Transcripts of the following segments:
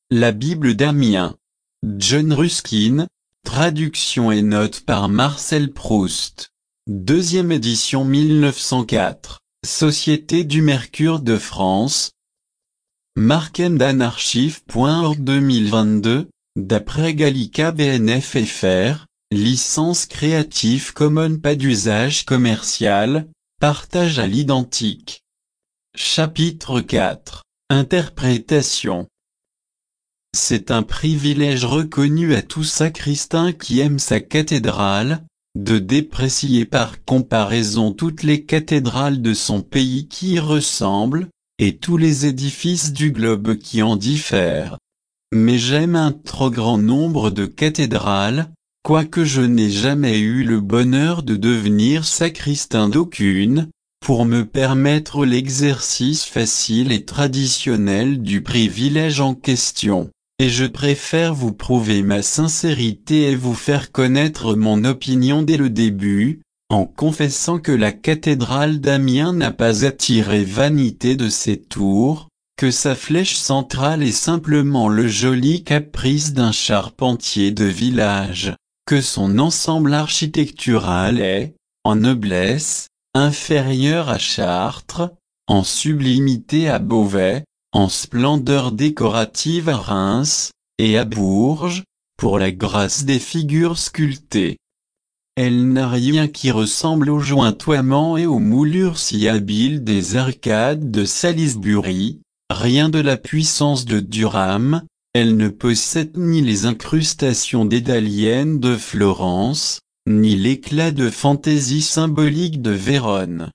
La Bible d'Amiens. John Ruskin, traduction et notes par Marcel Proust. Deuxième édition 1904, Société du Mercure de France. Markendanarchive.org 2022, d'après Gallica BNF FR, licence Creative Commons pas d'usage commercial, partage à l'identique. Chapitre 4, Interprétation. C'est un privilège reconnu à tout sacristain qui aime sa cathédrale, de déprécier par comparaison toutes les cathédrales de son pays qui y ressemblent, et tous les édifices du globe qui en diffèrent. Mais j'aime un trop grand nombre de cathédrales, quoique je n'ai jamais eu le bonheur de devenir sacristain d'aucune, pour me permettre l'exercice facile et traditionnel du privilège en question. Et je préfère vous prouver ma sincérité et vous faire connaître mon opinion dès le début, en confessant que la cathédrale d'Amiens n'a pas attiré vanité de ses tours, que sa flèche centrale est simplement le joli caprice d'un charpentier de village, que son ensemble architectural est, en noblesse, inférieur à Chartres, en sublimité à Beauvais, en splendeur décorative à Reims, et à Bourges, pour la grâce des figures sculptées. Elle n'a rien qui ressemble au jointoiement et aux moulures si habiles des arcades de Salisbury, rien de la puissance de Durham, elle ne possède ni les incrustations dédaliennes de Florence, ni l'éclat de fantaisie symbolique de Vérone.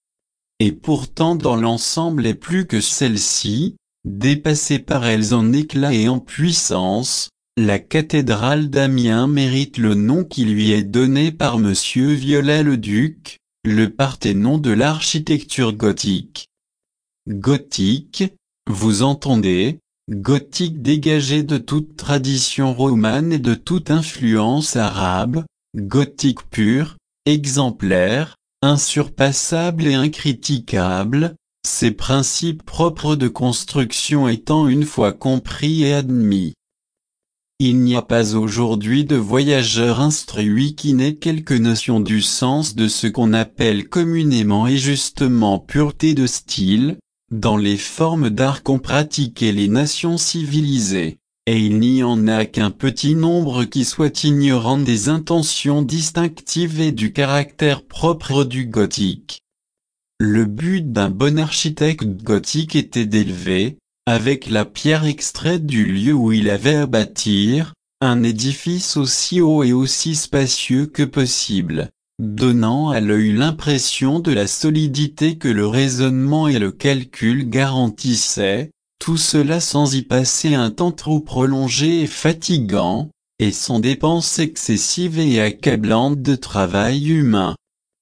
Et pourtant dans l'ensemble est plus que celle-ci, dépassée par elles en éclat et en puissance, la cathédrale d'Amiens mérite le nom qui lui est donné par Monsieur Viollet-le-Duc, le Parthénon de l'architecture gothique. Gothique, vous entendez, gothique dégagé de toute tradition romane et de toute influence arabe, gothique pur, exemplaire, insurpassable et incritiquable, ses principes propres de construction étant une fois compris et admis. Il n'y a pas aujourd'hui de voyageur instruit qui n'ait quelque notion du sens de ce qu'on appelle communément et justement pureté de style, dans les formes d'art qu'ont pratiquées les nations civilisées. Et il n'y en a qu'un petit nombre qui soit ignorant des intentions distinctives et du caractère propre du gothique. Le but d'un bon architecte gothique était d'élever, avec la pierre extraite du lieu où il avait à bâtir, un édifice aussi haut et aussi spacieux que possible, donnant à l'œil l'impression de la solidité que le raisonnement et le calcul garantissaient, tout cela sans y passer un temps trop prolongé et fatigant, et sans dépenses excessives et accablantes de travail humain.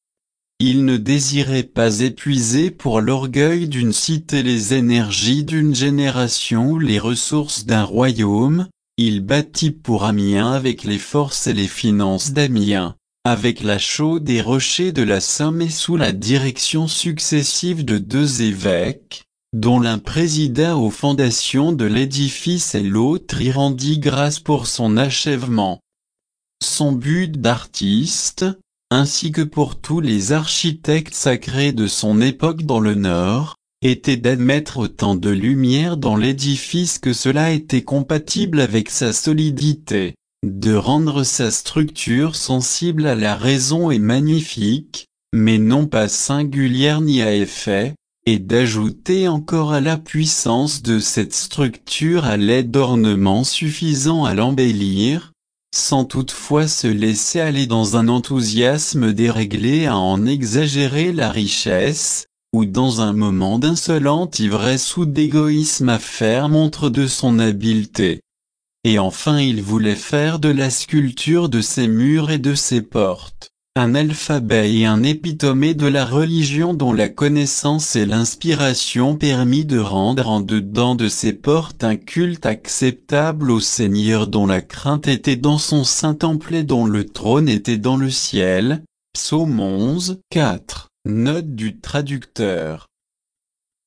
Il ne désirait pas épuiser pour l'orgueil d'une cité les énergies d'une génération ou les ressources d'un royaume, il bâtit pour Amiens avec les forces et les finances d'Amiens, avec la chaux des rochers de la Somme et sous la direction successive de 2 évêques, dont l'un présida aux fondations de l'édifice et l'autre y rendit grâce pour son achèvement. Son but d'artiste, ainsi que pour tous les architectes sacrés de son époque dans le Nord, était d'admettre autant de lumière dans l'édifice que cela était compatible avec sa solidité, de rendre sa structure sensible à la raison et magnifique, mais non pas singulière ni à effet, et d'ajouter encore à la puissance de cette structure à l'aide d'ornements suffisants à l'embellir, sans toutefois se laisser aller dans un enthousiasme déréglé à en exagérer la richesse, ou dans un moment d'insolente ivresse ou d'égoïsme à faire montre de son habileté. Et enfin il voulait faire de la sculpture de ses murs et de ses portes un alphabet et un épitomé de la religion dont la connaissance et l'inspiration permit de rendre en dedans de ces portes un culte acceptable au Seigneur dont la crainte était dans son saint temple et dont le trône était dans le ciel. Psaume 11, 4. Note du traducteur.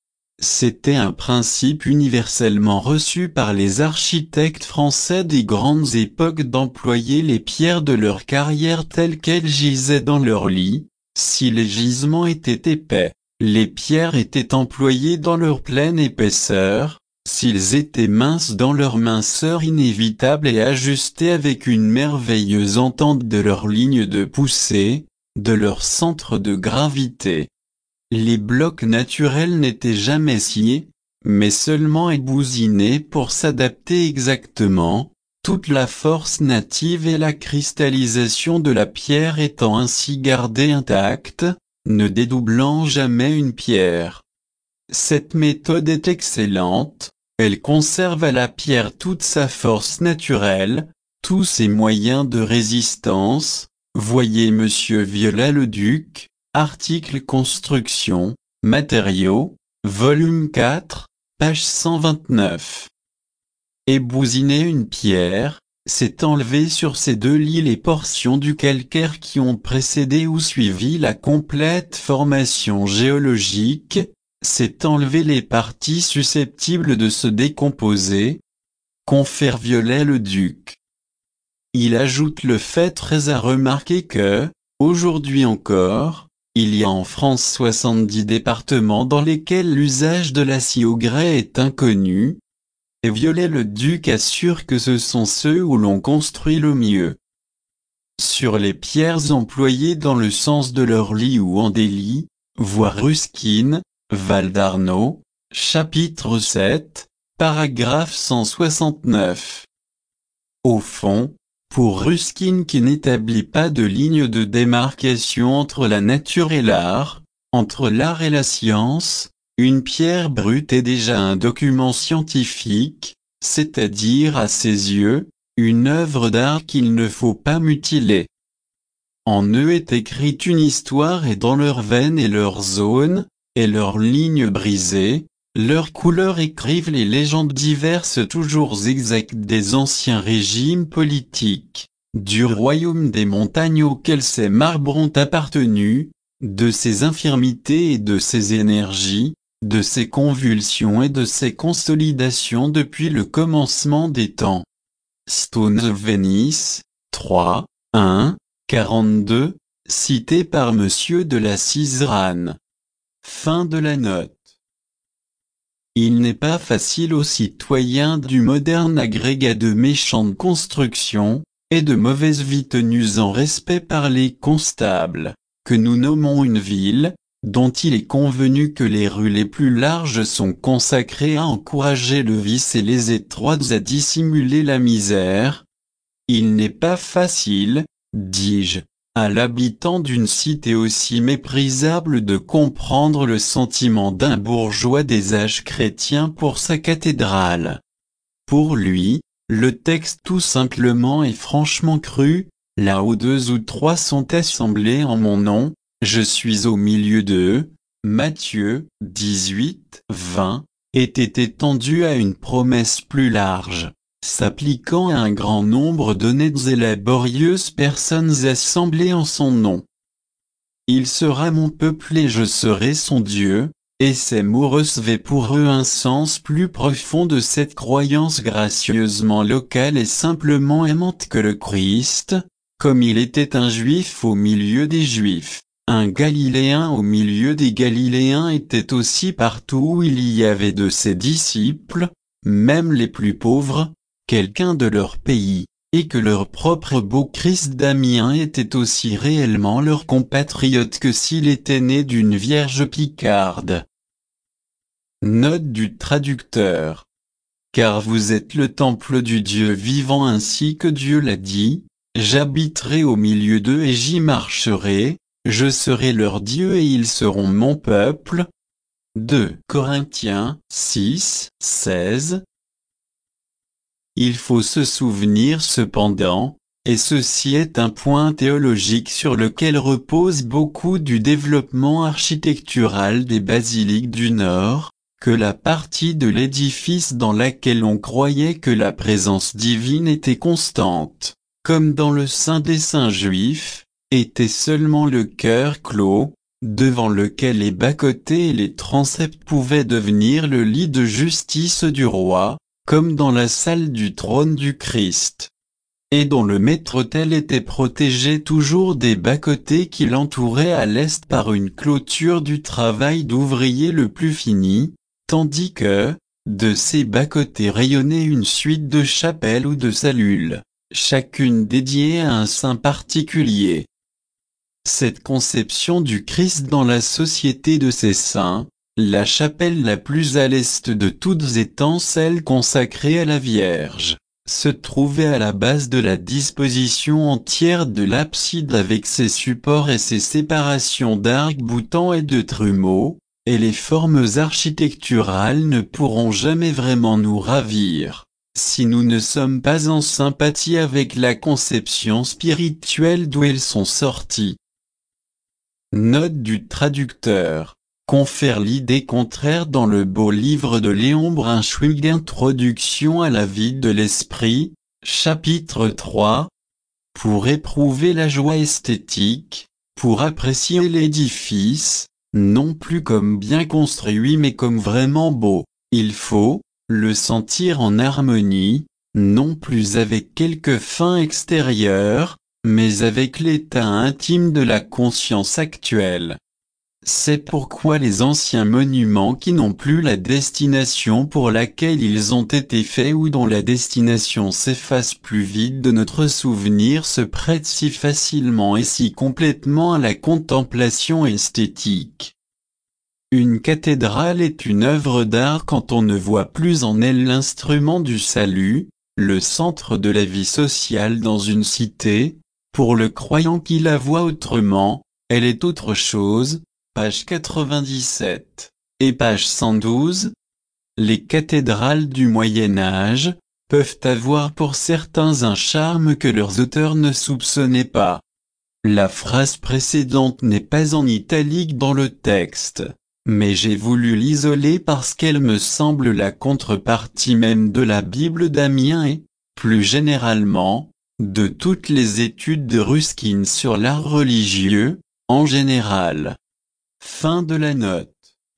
C'était un principe universellement reçu par les architectes français des grandes époques d'employer les pierres de leur carrière telles qu'elles gisaient dans leur lit. Si les gisements étaient épais, les pierres étaient employées dans leur pleine épaisseur. S'ils étaient minces, dans leur minceur inévitable et ajustés avec une merveilleuse entente de leur ligne de poussée, de leur centre de gravité. Les blocs naturels n'étaient jamais sciés, mais seulement ébousinés pour s'adapter exactement, toute la force native et la cristallisation de la pierre étant ainsi gardée intacte, ne dédoublant jamais une pierre. Cette méthode est excellente, elle conserve à la pierre toute sa force naturelle, tous ses moyens de résistance. Voyez Monsieur Viollet-le-Duc, article Construction, matériaux, volume 4, page 129. Ébousiner une pierre, c'est enlever sur ces deux lits les portions du calcaire qui ont précédé ou suivi la complète formation géologique, c'est enlever les parties susceptibles de se décomposer. Confère Viollet-le-Duc. Il ajoute le fait très à remarquer que, aujourd'hui encore, il y a en France 70 départements dans lesquels l'usage de l'acier au grès est inconnu, et Viollet-le-Duc assure que ce sont ceux où l'on construit le mieux. Sur les pierres employées dans le sens de leur lit ou en délit, voir Ruskin, Val d'Arnaud, chapitre 7, paragraphe 169. Au fond, pour Ruskin qui n'établit pas de ligne de démarcation entre la nature et l'art, entre l'art et la science, une pierre brute est déjà un document scientifique, c'est-à-dire à ses yeux, une œuvre d'art qu'il ne faut pas mutiler. En eux est écrite une histoire et dans leurs veines et leurs zones, et leurs lignes brisées, leurs couleurs écrivent les légendes diverses toujours exactes des anciens régimes politiques, du royaume des montagnes auquel ces marbres ont appartenu, de ses infirmités et de ses énergies, de ses convulsions et de ses consolidations depuis le commencement des temps. Stones of Venice, 3, 1, 42, cité par Monsieur de la Ciserane. Fin de la note. Il n'est pas facile aux citoyens du moderne agrégat de méchantes constructions, et de mauvaises vies tenues en respect par les constables, que nous nommons une ville, dont il est convenu que les rues les plus larges sont consacrées à encourager le vice et les étroites à dissimuler la misère. Il n'est pas facile, dis-je, à l'habitant d'une cité aussi méprisable de comprendre le sentiment d'un bourgeois des âges chrétiens pour sa cathédrale. Pour lui, le texte tout simplement et franchement cru, là où 2 ou 3 sont assemblés en mon nom, je suis au milieu d'eux, Matthieu 18, 20, était étendu à une promesse plus large, s'appliquant à un grand nombre d'honnêtes et laborieuses personnes assemblées en son nom. Il sera mon peuple et je serai son Dieu, et ces mots recevaient pour eux un sens plus profond de cette croyance gracieusement locale et simplement aimante que le Christ, comme il était un Juif au milieu des Juifs, un Galiléen au milieu des Galiléens, était aussi partout où il y avait de ses disciples, même les plus pauvres, quelqu'un de leur pays, et que leur propre beau Christ d'Amiens était aussi réellement leur compatriote que s'il était né d'une vierge picarde. Note du traducteur. Car vous êtes le temple du Dieu vivant ainsi que Dieu l'a dit, j'habiterai au milieu d'eux et j'y marcherai, je serai leur Dieu et ils seront mon peuple. 2 Corinthiens 6, 16. Il faut se souvenir cependant, et ceci est un point théologique sur lequel repose beaucoup du développement architectural des basiliques du Nord, que la partie de l'édifice dans laquelle on croyait que la présence divine était constante, comme dans le Saint des Saints juifs, était seulement le cœur clos, devant lequel les bas-côtés et les transepts pouvaient devenir le lit de justice du roi, comme dans la salle du trône du Christ. Et dont le maître-autel était protégé toujours des bas-côtés qui l'entouraient à l'est par une clôture du travail d'ouvrier le plus fini, tandis que, de ces bas-côtés rayonnait une suite de chapelles ou de cellules, chacune dédiée à un saint particulier. Cette conception du Christ dans la société de ses saints, la chapelle la plus à l'est de toutes étant celle consacrée à la Vierge, se trouvait à la base de la disposition entière de l'abside avec ses supports et ses séparations d'arcs-boutants et de trumeaux, et les formes architecturales ne pourront jamais vraiment nous ravir, si nous ne sommes pas en sympathie avec la conception spirituelle d'où elles sont sorties. Note du traducteur. Confère l'idée contraire dans le beau livre de Léon Brunswick Introduction à la vie de l'esprit, chapitre 3. Pour éprouver la joie esthétique, pour apprécier l'édifice, non plus comme bien construit mais comme vraiment beau, il faut le sentir en harmonie, non plus avec quelques fins extérieures, mais avec l'état intime de la conscience actuelle. C'est pourquoi les anciens monuments qui n'ont plus la destination pour laquelle ils ont été faits ou dont la destination s'efface plus vite de notre souvenir se prêtent si facilement et si complètement à la contemplation esthétique. Une cathédrale est une œuvre d'art quand on ne voit plus en elle l'instrument du salut, le centre de la vie sociale dans une cité. Pour le croyant qui la voit autrement, elle est autre chose. Page 97 et page 112. Les cathédrales du Moyen Âge peuvent avoir pour certains un charme que leurs auteurs ne soupçonnaient pas. La phrase précédente n'est pas en italique dans le texte, mais j'ai voulu l'isoler parce qu'elle me semble la contrepartie même de la Bible d'Amiens et, plus généralement, de toutes les études de Ruskin sur l'art religieux, en général. Fin de la note.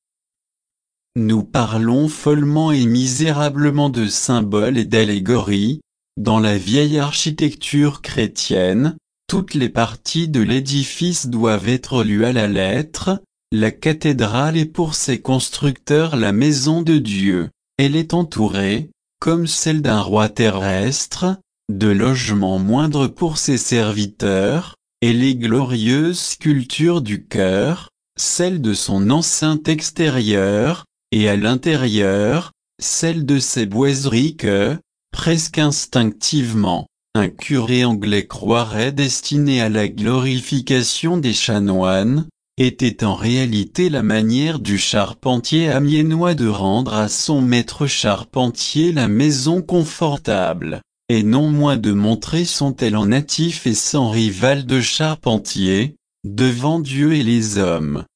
Nous parlons follement et misérablement de symboles et d'allégories. Dans la vieille architecture chrétienne, toutes les parties de l'édifice doivent être lues à la lettre. La cathédrale est pour ses constructeurs la maison de Dieu. Elle est entourée, comme celle d'un roi terrestre, de logements moindres pour ses serviteurs, et les glorieuses sculptures du chœur, celle de son enceinte extérieure, et à l'intérieur, celle de ses boiseries que, presque instinctivement, un curé anglais croirait destinées à la glorification des chanoines, était en réalité la manière du charpentier amiénois de rendre à son maître charpentier la maison confortable, et non moins de montrer son talent natif et sans rival de charpentier, devant Dieu et les hommes.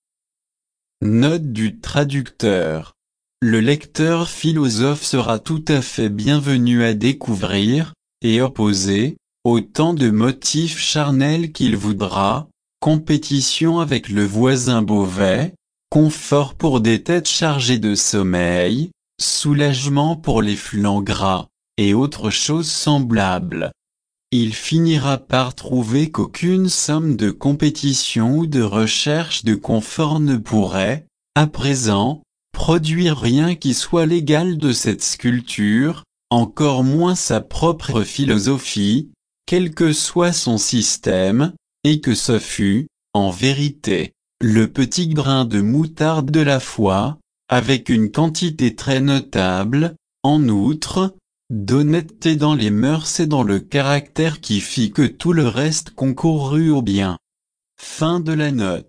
Note du traducteur. Le lecteur philosophe sera tout à fait bienvenu à découvrir, et opposer, autant de motifs charnels qu'il voudra, compétition avec le voisin Beauvais, confort pour des têtes chargées de sommeil, soulagement pour les flancs gras, et autres choses semblables. Il finira par trouver qu'aucune somme de compétition ou de recherche de confort ne pourrait, à présent, produire rien qui soit l'égal de cette sculpture, encore moins sa propre philosophie, quel que soit son système, et que ce fût, en vérité, le petit grain de moutarde de la foi, avec une quantité très notable, en outre, d'honnêteté dans les mœurs et dans le caractère qui fit que tout le reste concourut au bien. Fin de la note.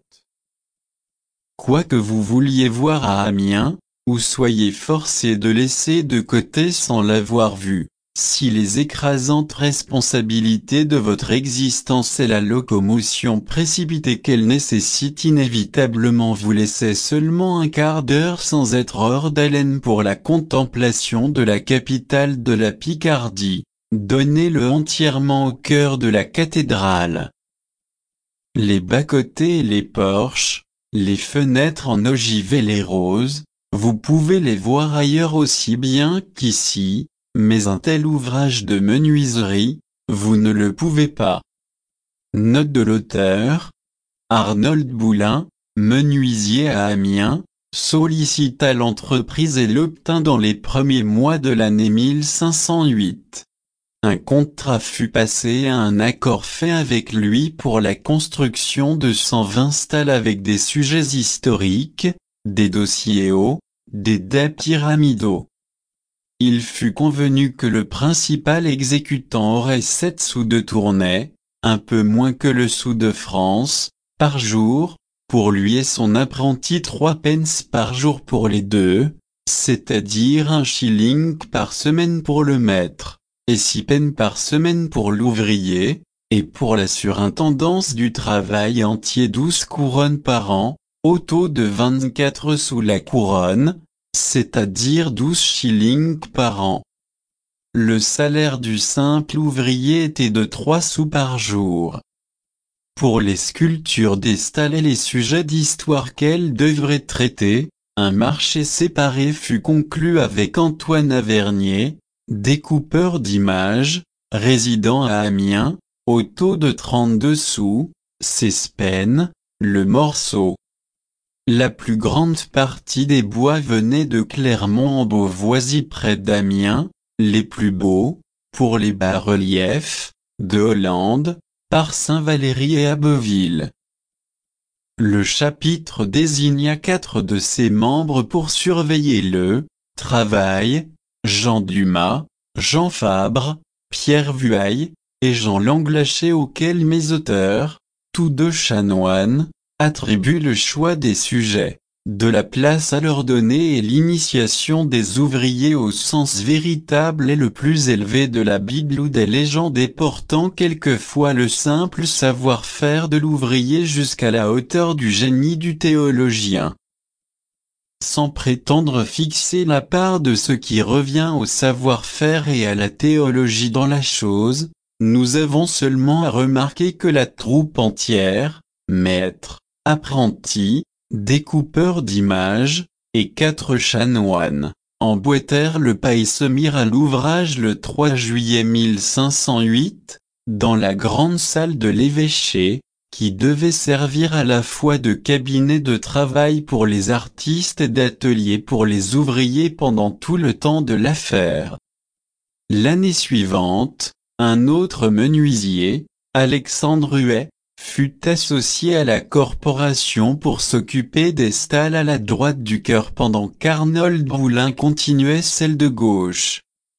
Quoi que vous vouliez voir à Amiens, ou soyez forcé de laisser de côté sans l'avoir vu, si les écrasantes responsabilités de votre existence et la locomotion précipitée qu'elle nécessite inévitablement vous laissaient seulement un quart d'heure sans être hors d'haleine pour la contemplation de la capitale de la Picardie, donnez-le entièrement au cœur de la cathédrale. les bas-côtés et les porches, les fenêtres en ogive et les roses, vous pouvez les voir ailleurs aussi bien qu'ici, mais un tel ouvrage de menuiserie, vous ne le pouvez pas. Note de l'auteur. Arnold Boulin, menuisier à Amiens, sollicita l'entreprise et l'obtint dans les premiers mois de l'année 1508. Un contrat fut passé et un accord fait avec lui pour la construction de 120 stalles avec des sujets historiques, des dossiers hauts, des dais pyramidaux. Il fut convenu que le principal exécutant aurait 7 sous de tournai, un peu moins que le sou de France, par jour, pour lui et son apprenti 3 pence par jour pour les deux, c'est-à-dire 1 shilling par semaine pour le maître, et 6 pence par semaine pour l'ouvrier, et pour la surintendance du travail entier 12 couronnes par an, au taux de 24 sous la couronne, c'est-à-dire 12 shillings par an. Le salaire du simple ouvrier était de 3 sous par jour. Pour les sculptures des stalles et les sujets d'histoire qu'elles devraient traiter, un marché séparé fut conclu avec Antoine Avernier, découpeur d'images, résidant à Amiens, au taux de 32 sous, 16 pence, le morceau. La plus grande partie des bois venait de Clermont-en-Beauvoisis près d'Amiens, les plus beaux, pour les bas-reliefs, de Hollande, par Saint-Valery et Abbeville. Le chapitre désigna 4 de ses membres pour surveiller le travail, Jean Dumas, Jean Fabre, Pierre Vuaille, et Jean Langlacher auxquels mes auteurs, tous deux chanoines, attribuent le choix des sujets, de la place à leur donner et l'initiation des ouvriers au sens véritable et le plus élevé de la Bible ou des légendes et portant quelquefois le simple savoir-faire de l'ouvrier jusqu'à la hauteur du génie du théologien. Sans prétendre fixer la part de ce qui revient au savoir-faire et à la théologie dans la chose, nous avons seulement à remarquer que la troupe entière, maîtres, apprentis, découpeurs d'images, et 4 chanoines, emboîtèrent le pas et se mirent à l'ouvrage le 3 juillet 1508, dans la grande salle de l'évêché, qui devait servir à la fois de cabinet de travail pour les artistes et d'atelier pour les ouvriers pendant tout le temps de l'affaire. L'année suivante, un autre menuisier, Alexandre Huet, fut associé à la corporation pour s'occuper des stalles à la droite du chœur pendant qu'Arnold Boulin continuait celle de gauche.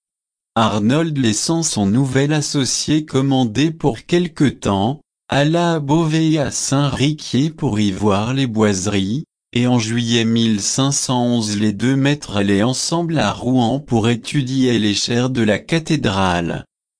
Arnold laissant son nouvel associé commander pour quelque temps, alla à Beauvais et à Saint-Riquier pour y voir les boiseries, et en juillet 1511 les deux maîtres allaient ensemble à Rouen pour étudier les chairs de la cathédrale.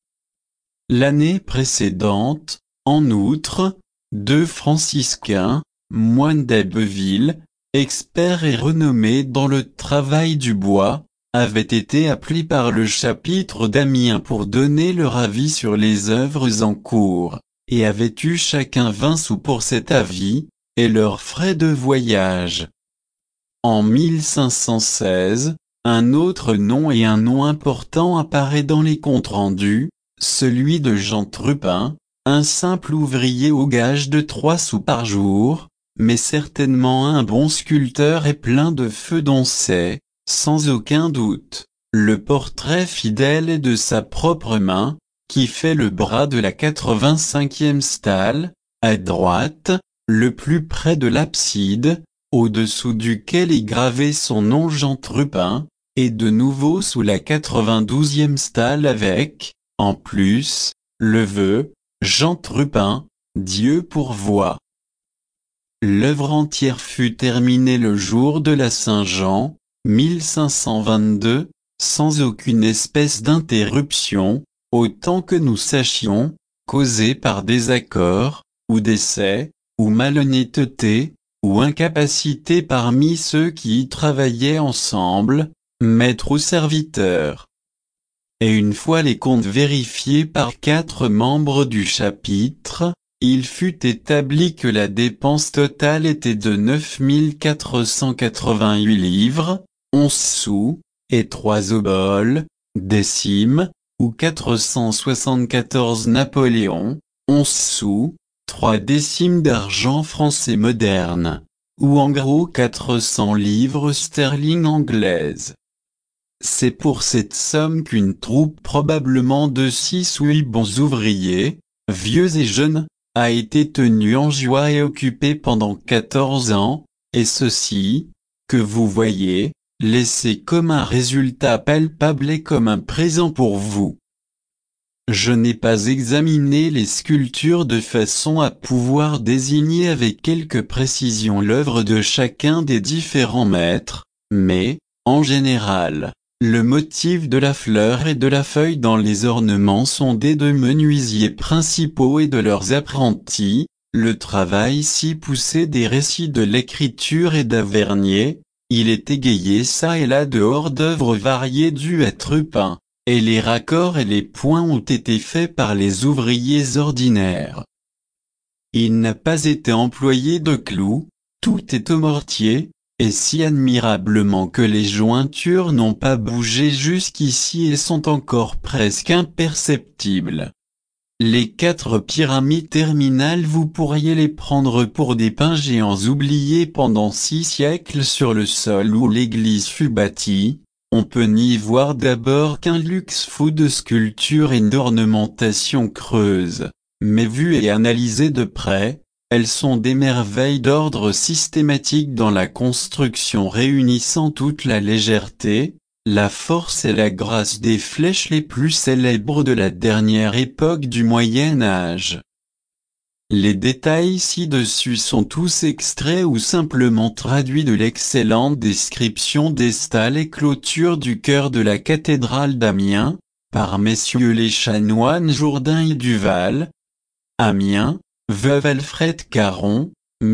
L'année précédente, en outre, 2 franciscains, moines d'Abbeville, experts et renommés dans le travail du bois, avaient été appelés par le chapitre d'Amiens pour donner leur avis sur les œuvres en cours, et avaient eu chacun 20 sous pour cet avis, et leurs frais de voyage. En 1516, un autre nom et un nom important apparaît dans les comptes rendus, celui de Jean Trupin, un simple ouvrier au gage de 3 sous par jour, mais certainement un bon sculpteur et plein de feu dont c'est, sans aucun doute, le portrait fidèle est de sa propre main, qui fait le bras de la 85e stalle, à droite, le plus près de l'abside, au-dessous duquel est gravé son nom Jean Trupin, et de nouveau sous la 92e stalle avec, en plus, le vœu, Jean Trupin, Dieu pourvoit. L'œuvre entière fut terminée le jour de la Saint-Jean, 1522, sans aucune espèce d'interruption, autant que nous sachions, causée par désaccord, ou décès, ou malhonnêteté, ou incapacité parmi ceux qui y travaillaient ensemble, maître ou serviteur. Et une fois les comptes vérifiés par 4 membres du chapitre, il fut établi que la dépense totale était de 9 488 livres, 11 sous, et 3 oboles, décimes, ou 474 napoléons, 11 sous, 3 décimes d'argent français moderne, ou en gros 400 livres sterling anglaises. C'est pour cette somme qu'une troupe probablement de 6 ou 8 bons ouvriers, vieux et jeunes, a été tenue en joie et occupée pendant 14 ans, et ceci, que vous voyez, laissé comme un résultat palpable et comme un présent pour vous. Je n'ai pas examiné les sculptures de façon à pouvoir désigner avec quelque précision l'œuvre de chacun des différents maîtres, mais, en général, le motif de la fleur et de la feuille dans les ornements sont des deux menuisiers principaux et de leurs apprentis, le travail si poussé des récits de l'écriture et d'Avernier, il est égayé çà et là de hors-d'œuvre variés dû être peints, et les raccords et les points ont été faits par les ouvriers ordinaires. Il n'a pas été employé de clous, tout est au mortier, et si admirablement que les jointures n'ont pas bougé jusqu'ici et sont encore presque imperceptibles. Les 4 pyramides terminales vous pourriez les prendre pour des pins géants oubliés pendant 6 siècles sur le sol où l'église fut bâtie. On peut n'y voir d'abord qu'un luxe fou de sculpture et d'ornementation creuse, mais vues et analysées de près, elles sont des merveilles d'ordre systématique dans la construction réunissant toute la légèreté, la force et la grâce des flèches les plus célèbres de la dernière époque du Moyen Âge. Les détails ci-dessus sont tous extraits ou simplement traduits de l'excellente description des stalles et clôtures du chœur de la cathédrale d'Amiens, par messieurs les chanoines Jourdain et Duval. Amiens, Veuve Alfred Caron,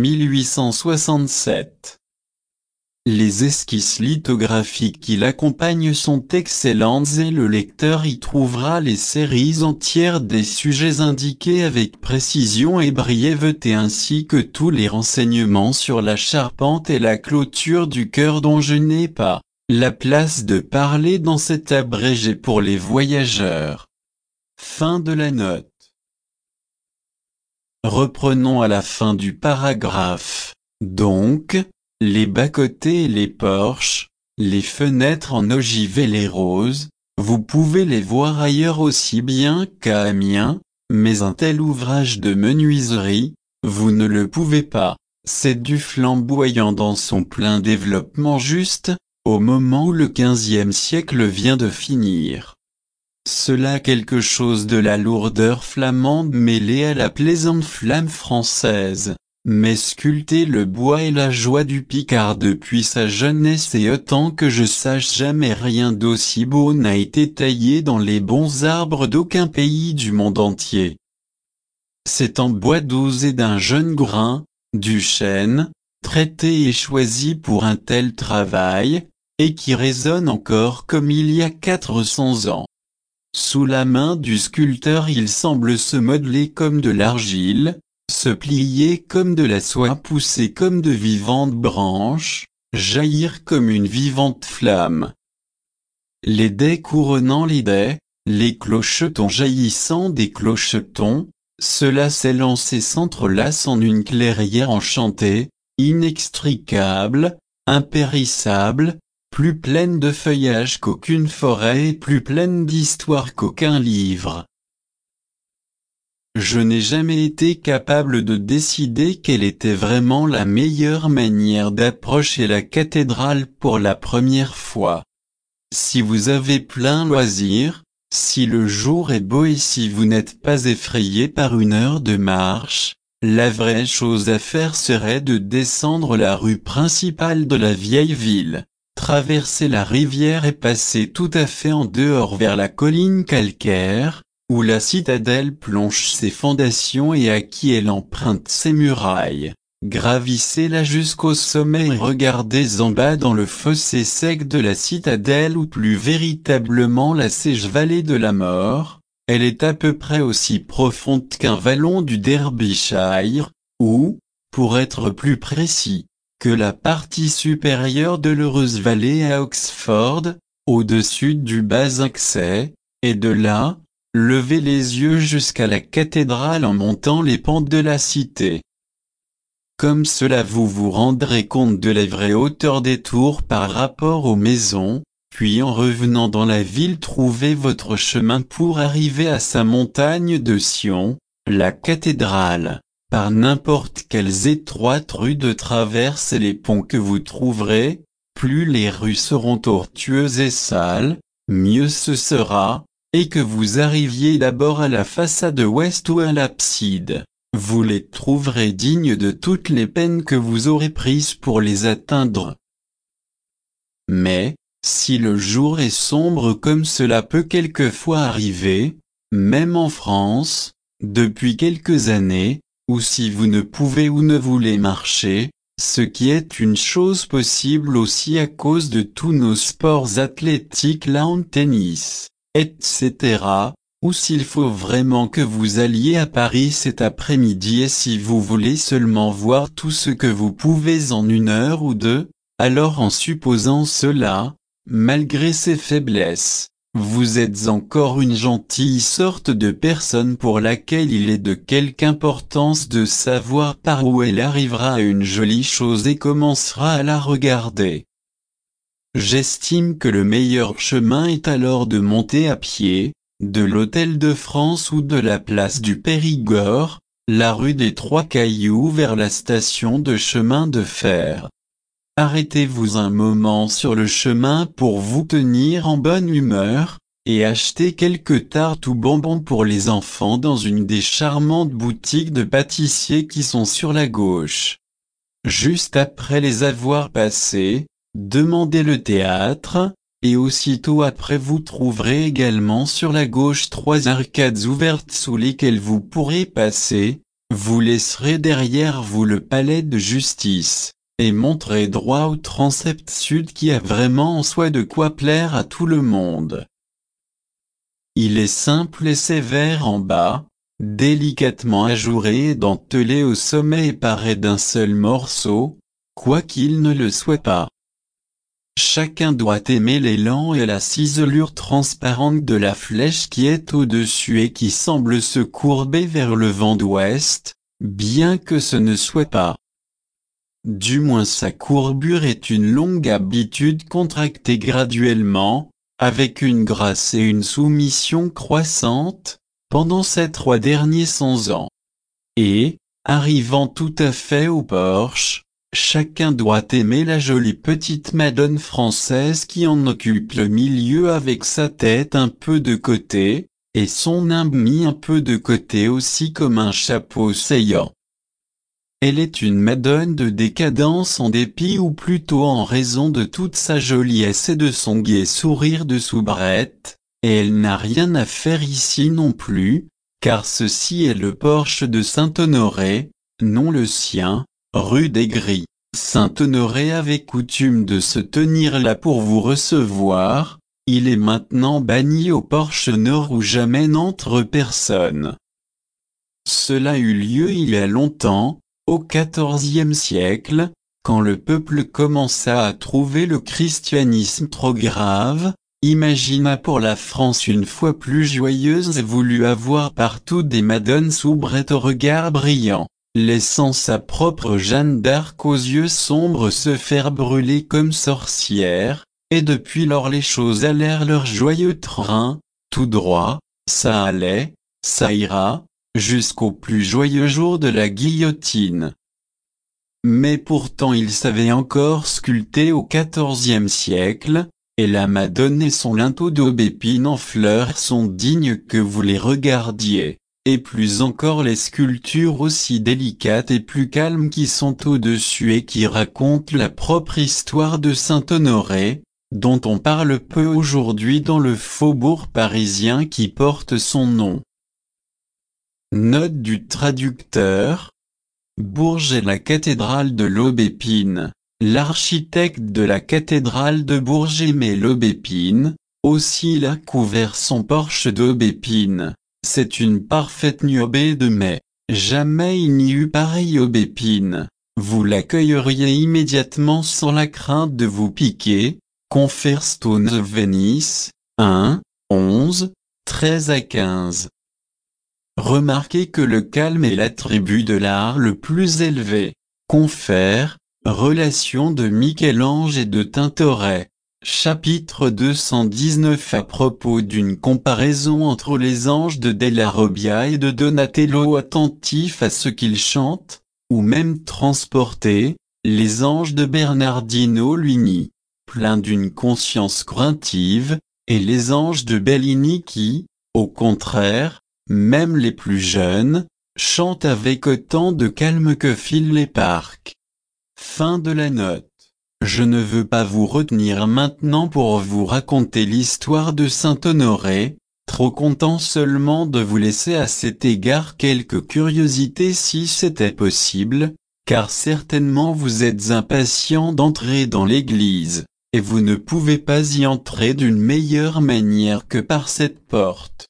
1867. Les esquisses lithographiques qui l'accompagnent sont excellentes et le lecteur y trouvera les séries entières des sujets indiqués avec précision et brièveté ainsi que tous les renseignements sur la charpente et la clôture du chœur dont je n'ai pas la place de parler dans cet abrégé pour les voyageurs. Fin de la note. Reprenons à la fin du paragraphe. Donc, les bas-côtés et les porches, les fenêtres en ogive et les roses, vous pouvez les voir ailleurs aussi bien qu'à Amiens, mais un tel ouvrage de menuiserie, vous ne le pouvez pas. C'est du flamboyant dans son plein développement juste, au moment où le XVe siècle vient de finir. Cela quelque chose de la lourdeur flamande mêlée à la plaisante flamme française. Mais sculpter le bois est la joie du Picard depuis sa jeunesse et autant que je sache jamais rien d'aussi beau n'a été taillé dans les bons arbres d'aucun pays du monde entier. C'est en bois doux et d'un jeune grain, du chêne, traité et choisi pour un tel travail, et qui résonne encore comme il y a 400 ans. Sous la main du sculpteur il semble se modeler comme de l'argile, se plier comme de la soie, pousser comme de vivantes branches, jaillir comme une vivante flamme. Les dais couronnant les dais, les clochetons jaillissant des clochetons, cela s'élance et s'entrelace en une clairière enchantée, inextricable, impérissable, plus pleine de feuillage qu'aucune forêt et plus pleine d'histoire qu'aucun livre. Je n'ai jamais été capable de décider quelle était vraiment la meilleure manière d'approcher la cathédrale pour la première fois. Si vous avez plein loisir, si le jour est beau et si vous n'êtes pas effrayé par une heure de marche, la vraie chose à faire serait de descendre la rue principale de la vieille ville, traverser la rivière et passer tout à fait en dehors vers la colline calcaire, où la citadelle plonge ses fondations et à qui elle emprunte ses murailles. Gravissez-la jusqu'au sommet et regardez en bas dans le fossé sec de la citadelle ou plus véritablement la sèche vallée de la mort, Elle est à peu près aussi profonde qu'un vallon du Derbyshire, ou, pour être plus précis, que la partie supérieure de l'heureuse vallée à Oxford, au-dessus du bas accès, et de là, levez les yeux jusqu'à la cathédrale en montant les pentes de la cité. Comme cela vous vous rendrez compte de la vraie hauteur des tours par rapport aux maisons, puis en revenant dans la ville trouvez votre chemin pour arriver à sa montagne de Sion, la cathédrale, par n'importe quelles étroites rues de traverse et les ponts que vous trouverez, plus les rues seront tortueuses et sales, mieux ce sera, et que vous arriviez d'abord à la façade ouest ou à l'abside. Vous les trouverez dignes de toutes les peines que vous aurez prises pour les atteindre. Mais, si le jour est sombre comme cela peut quelquefois arriver, même en France, depuis quelques années, ou si vous ne pouvez ou ne voulez marcher, ce qui est une chose possible aussi à cause de tous nos sports athlétiques, lawn tennis, etc., ou s'il faut vraiment que vous alliez à Paris cet après-midi et si vous voulez seulement voir tout ce que vous pouvez en 1 heure ou 2, alors en supposant cela, malgré ses faiblesses, vous êtes encore une gentille sorte de personne pour laquelle il est de quelque importance de savoir par où elle arrivera à une jolie chose et commencera à la regarder. J'estime que le meilleur chemin est alors de monter à pied, de l'Hôtel de France ou de la place du Périgord, la rue des Trois Cailloux vers la station de chemin de fer. Arrêtez-vous un moment sur le chemin pour vous tenir en bonne humeur, et achetez quelques tartes ou bonbons pour les enfants dans une des charmantes boutiques de pâtissiers qui sont sur la gauche. Juste après les avoir passées, demandez le théâtre, et aussitôt après vous trouverez également sur la gauche 3 arcades ouvertes sous lesquelles vous pourrez passer, vous laisserez derrière vous le palais de justice, et montrez droit au transept sud qui a vraiment en soi de quoi plaire à tout le monde. Il est simple et sévère en bas, délicatement ajouré et dentelé au sommet et paré d'un seul morceau, quoiqu'il ne le soit pas. Chacun doit aimer l'élan et la ciselure transparente de la flèche qui est au-dessus et qui semble se courber vers le vent d'ouest, bien que ce ne soit pas. Du moins sa courbure est une longue habitude contractée graduellement, avec une grâce et une soumission croissantes, pendant ces 3 derniers 100 ans. Et, arrivant tout à fait au porche, chacun doit aimer la jolie petite madone française qui en occupe le milieu avec sa tête un peu de côté, et son nimbe mis un peu de côté aussi comme un chapeau saillant. Elle est une madone de décadence en dépit ou plutôt en raison de toute sa joliesse et de son gai sourire de soubrette, et elle n'a rien à faire ici non plus, car ceci est le porche de Saint-Honoré, non le sien, rue des Grilles. Saint-Honoré avait coutume de se tenir là pour vous recevoir, il est maintenant banni au porche nord où jamais n'entre personne. Cela eut lieu il y a longtemps, au XIVe siècle, quand le peuple commença à trouver le christianisme trop grave, imagina pour la France une fois plus joyeuse et voulut avoir partout des madones soubrettes au regard brillant, laissant sa propre Jeanne d'Arc aux yeux sombres se faire brûler comme sorcière, et depuis lors les choses allèrent leur joyeux train, tout droit, ça allait, ça ira, jusqu'au plus joyeux jour de la guillotine. Mais pourtant il savait encore sculpter au XIVe siècle, et la Madone et son linteau d'aubépine en fleurs sont dignes que vous les regardiez, et plus encore les sculptures aussi délicates et plus calmes qui sont au-dessus et qui racontent la propre histoire de Saint-Honoré, dont on parle peu aujourd'hui dans le faubourg parisien qui porte son nom. Note du traducteur. Bourges est la cathédrale de l'Aubépine. L'architecte de la cathédrale de Bourges aimait l'Aubépine, aussi il a couvert son porche d'Aubépine. C'est une parfaite niobé de mai. Jamais il n'y eut pareille aubépine. Vous l'accueilleriez immédiatement sans la crainte de vous piquer. Confère Stones of Venice, 1, 11, 13 à 15. Remarquez que le calme est l'attribut de l'art le plus élevé. Confère, Relation de Michel-Ange et de Tintoret. Chapitre 219 à propos d'une comparaison entre les anges de Della Robbia et de Donatello attentifs à ce qu'ils chantent, ou même transportés, les anges de Bernardino Luini, pleins d'une conscience craintive, et les anges de Bellini qui, au contraire, même les plus jeunes, chantent avec autant de calme que filent les parcs. Fin de la note. Je ne veux pas vous retenir maintenant pour vous raconter l'histoire de Saint-Honoré, trop content seulement de vous laisser à cet égard quelques curiosités si c'était possible, car certainement vous êtes impatient d'entrer dans l'église, et vous ne pouvez pas y entrer d'une meilleure manière que par cette porte.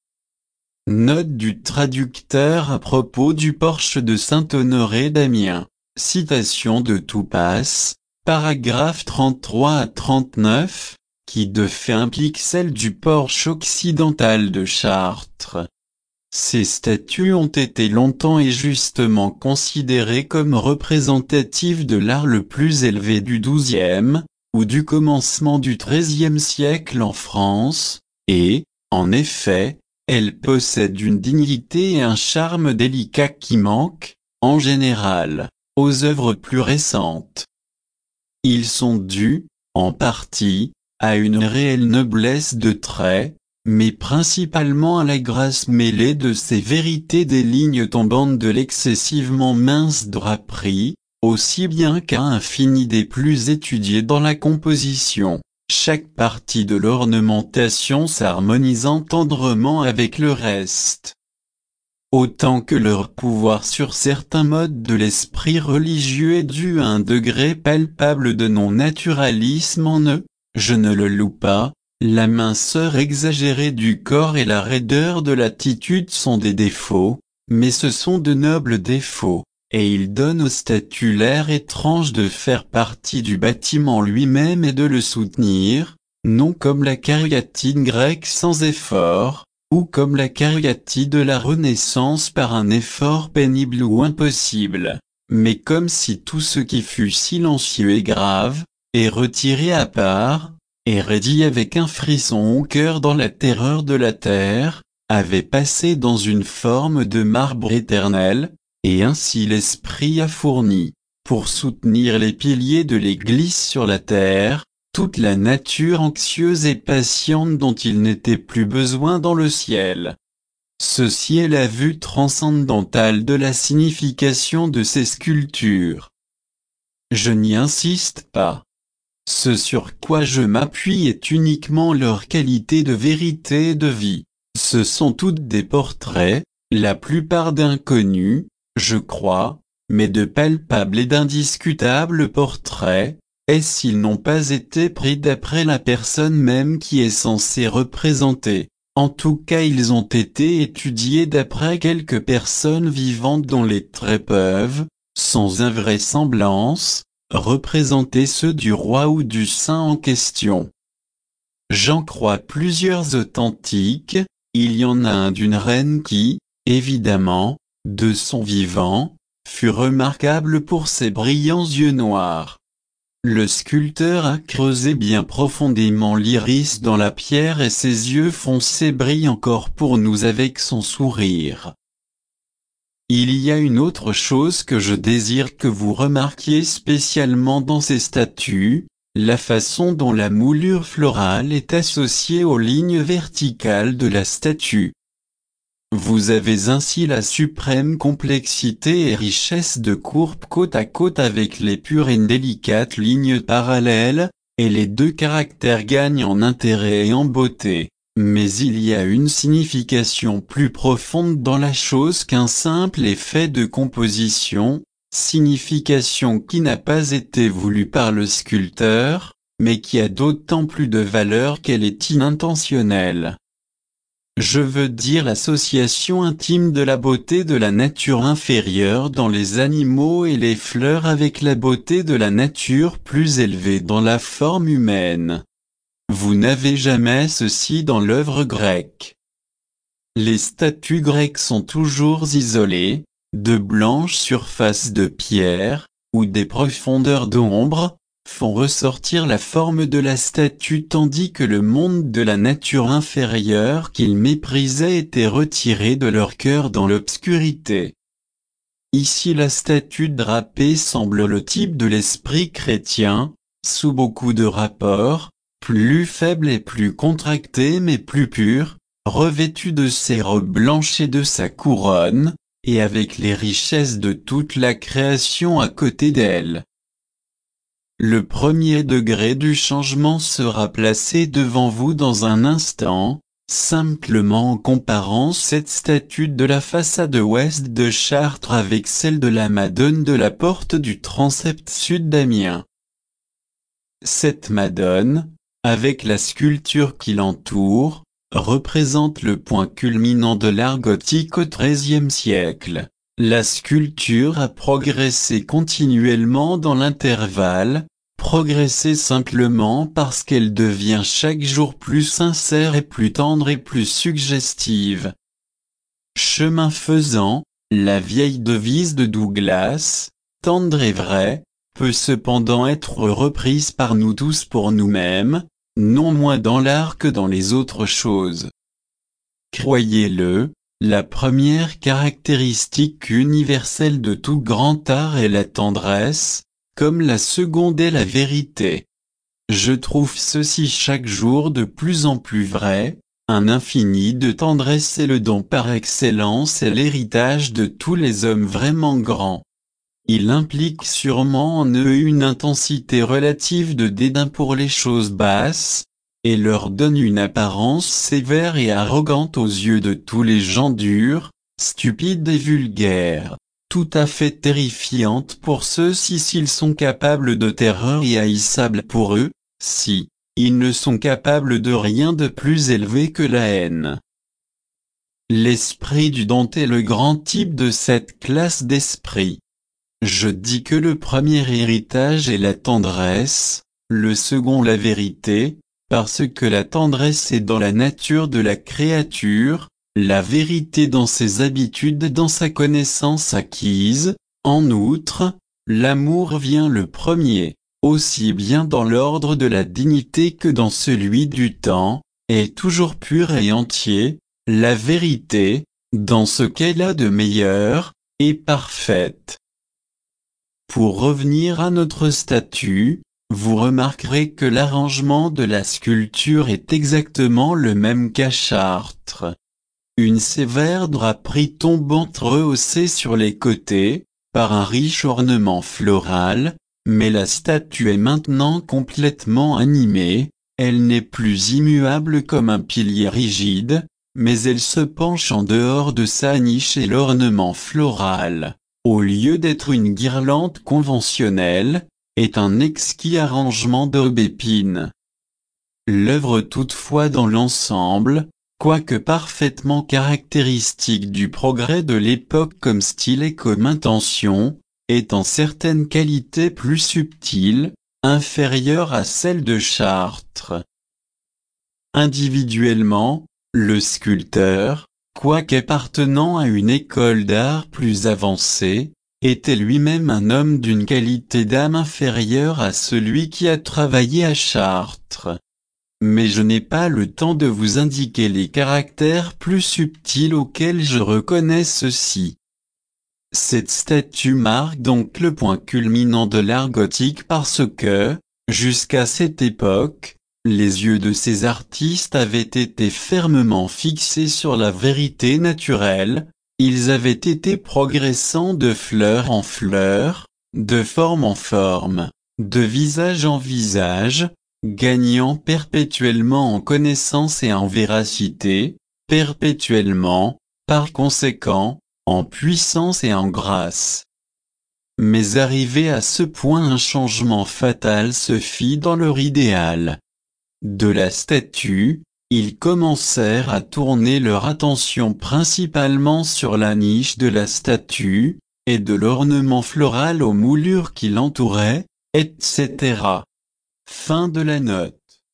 Note du traducteur à propos du porche de Saint-Honoré d'Amiens. Citation de Toupas, paragraphe 33 à 39, qui de fait implique celle du porche occidental de Chartres. Ces statues ont été longtemps et justement considérées comme représentatives de l'art le plus élevé du XIIe, ou du commencement du XIIIe siècle en France, et, en effet, elles possèdent une dignité et un charme délicat qui manquent, en général, aux œuvres plus récentes. Ils sont dus, en partie, à une réelle noblesse de traits, mais principalement à la grâce mêlée de sévérité des lignes tombantes de l'excessivement mince draperie, aussi bien qu'à infini des plus étudiés dans la composition, chaque partie de l'ornementation s'harmonisant tendrement avec le reste. Autant que leur pouvoir sur certains modes de l'esprit religieux est dû à un degré palpable de non-naturalisme en eux, je ne le loue pas, la minceur exagérée du corps et la raideur de l'attitude sont des défauts, mais ce sont de nobles défauts, et ils donnent au statut l'air étrange de faire partie du bâtiment lui-même et de le soutenir, non comme la cariatide grecque sans effort, ou comme la cariatide de la Renaissance par un effort pénible ou impossible, mais comme si tout ce qui fut silencieux et grave, est retiré à part, et raidi avec un frisson au cœur dans la terreur de la terre, avait passé dans une forme de marbre éternel, et ainsi l'esprit a fourni, pour soutenir les piliers de l'Église sur la terre, toute la nature anxieuse et patiente dont il n'était plus besoin dans le ciel. Ceci est la vue transcendantale de la signification de ces sculptures. Je n'y insiste pas. Ce sur quoi je m'appuie est uniquement leur qualité de vérité et de vie. Ce sont toutes des portraits, la plupart d'inconnus, je crois, mais de palpables et d'indiscutables portraits, et s'ils n'ont pas été pris d'après la personne même qui est censée représenter. En tout cas ils ont été étudiés d'après quelques personnes vivantes dont les traits peuvent, sans invraisemblance, représenter ceux du roi ou du saint en question. J'en crois plusieurs authentiques, il y en a un d'une reine qui, évidemment, de son vivant, fut remarquable pour ses brillants yeux noirs. Le sculpteur a creusé bien profondément l'iris dans la pierre et ses yeux foncés brillent encore pour nous avec son sourire. Il y a une autre chose que je désire que vous remarquiez spécialement dans ces statues, la façon dont la moulure florale est associée aux lignes verticales de la statue. Vous avez ainsi la suprême complexité et richesse de courbes côte à côte avec les pures et délicates lignes parallèles, et les deux caractères gagnent en intérêt et en beauté. Mais il y a une signification plus profonde dans la chose qu'un simple effet de composition, signification qui n'a pas été voulue par le sculpteur, mais qui a d'autant plus de valeur qu'elle est inintentionnelle. Je veux dire l'association intime de la beauté de la nature inférieure dans les animaux et les fleurs avec la beauté de la nature plus élevée dans la forme humaine. Vous n'avez jamais ceci dans l'œuvre grecque. Les statues grecques sont toujours isolées, de blanches surfaces de pierre, ou des profondeurs d'ombre, font ressortir la forme de la statue tandis que le monde de la nature inférieure qu'ils méprisaient était retiré de leur cœur dans l'obscurité. Ici la statue drapée semble le type de l'esprit chrétien, sous beaucoup de rapports, plus faible et plus contracté mais plus pur, revêtu de ses robes blanches et de sa couronne, et avec les richesses de toute la création à côté d'elle. Le premier degré du changement sera placé devant vous dans un instant, simplement en comparant cette statue de la façade ouest de Chartres avec celle de la Madone de la porte du transept sud d'Amiens. Cette Madone, avec la sculpture qui l'entoure, représente le point culminant de l'art gothique au XIIIe siècle. La sculpture a progressé continuellement dans l'intervalle, progressé simplement parce qu'elle devient chaque jour plus sincère et plus tendre et plus suggestive. Chemin faisant, la vieille devise de Douglas, tendre et vrai, peut cependant être reprise par nous tous pour nous-mêmes, non moins dans l'art que dans les autres choses. Croyez-le, la première caractéristique universelle de tout grand art est la tendresse, comme la seconde est la vérité. Je trouve ceci chaque jour de plus en plus vrai, un infini de tendresse est le don par excellence et l'héritage de tous les hommes vraiment grands. Il implique sûrement en eux une intensité relative de dédain pour les choses basses, et leur donne une apparence sévère et arrogante aux yeux de tous les gens durs, stupides et vulgaires, tout à fait terrifiante pour ceux-ci s'ils sont capables de terreur et haïssables pour eux, si ils ne sont capables de rien de plus élevé que la haine. L'esprit du Dante est le grand type de cette classe d'esprit. Je dis que le premier héritage est la tendresse, le second la vérité, parce que la tendresse est dans la nature de la créature, la vérité dans ses habitudes et dans sa connaissance acquise. En outre, l'amour vient le premier, aussi bien dans l'ordre de la dignité que dans celui du temps, est toujours pur et entier, la vérité, dans ce qu'elle a de meilleur, est parfaite. Pour revenir à notre statue, vous remarquerez que l'arrangement de la sculpture est exactement le même qu'à Chartres. Une sévère draperie tombante rehaussée sur les côtés, par un riche ornement floral, mais la statue est maintenant complètement animée, elle n'est plus immuable comme un pilier rigide, mais elle se penche en dehors de sa niche et l'ornement floral, au lieu d'être une guirlande conventionnelle, est un exquis arrangement d'aubépines. L'œuvre toutefois dans l'ensemble, quoique parfaitement caractéristique du progrès de l'époque comme style et comme intention, est en certaines qualités plus subtile, inférieure à celle de Chartres. Individuellement, le sculpteur, quoique appartenant à une école d'art plus avancée, était lui-même un homme d'une qualité d'âme inférieure à celui qui a travaillé à Chartres. Mais je n'ai pas le temps de vous indiquer les caractères plus subtils auxquels je reconnais ceci. Cette statue marque donc le point culminant de l'art gothique parce que, jusqu'à cette époque, les yeux de ces artistes avaient été fermement fixés sur la vérité naturelle, ils avaient été progressant de fleur en fleur, de forme en forme, de visage en visage, gagnant perpétuellement en connaissance et en véracité, perpétuellement, par conséquent, en puissance et en grâce. Mais arrivé à ce point un changement fatal se fit dans leur idéal. De la statue, ils commencèrent à tourner leur attention principalement sur la niche de la statue, et de l'ornement floral aux moulures qui l'entouraient, etc. Fin de la note.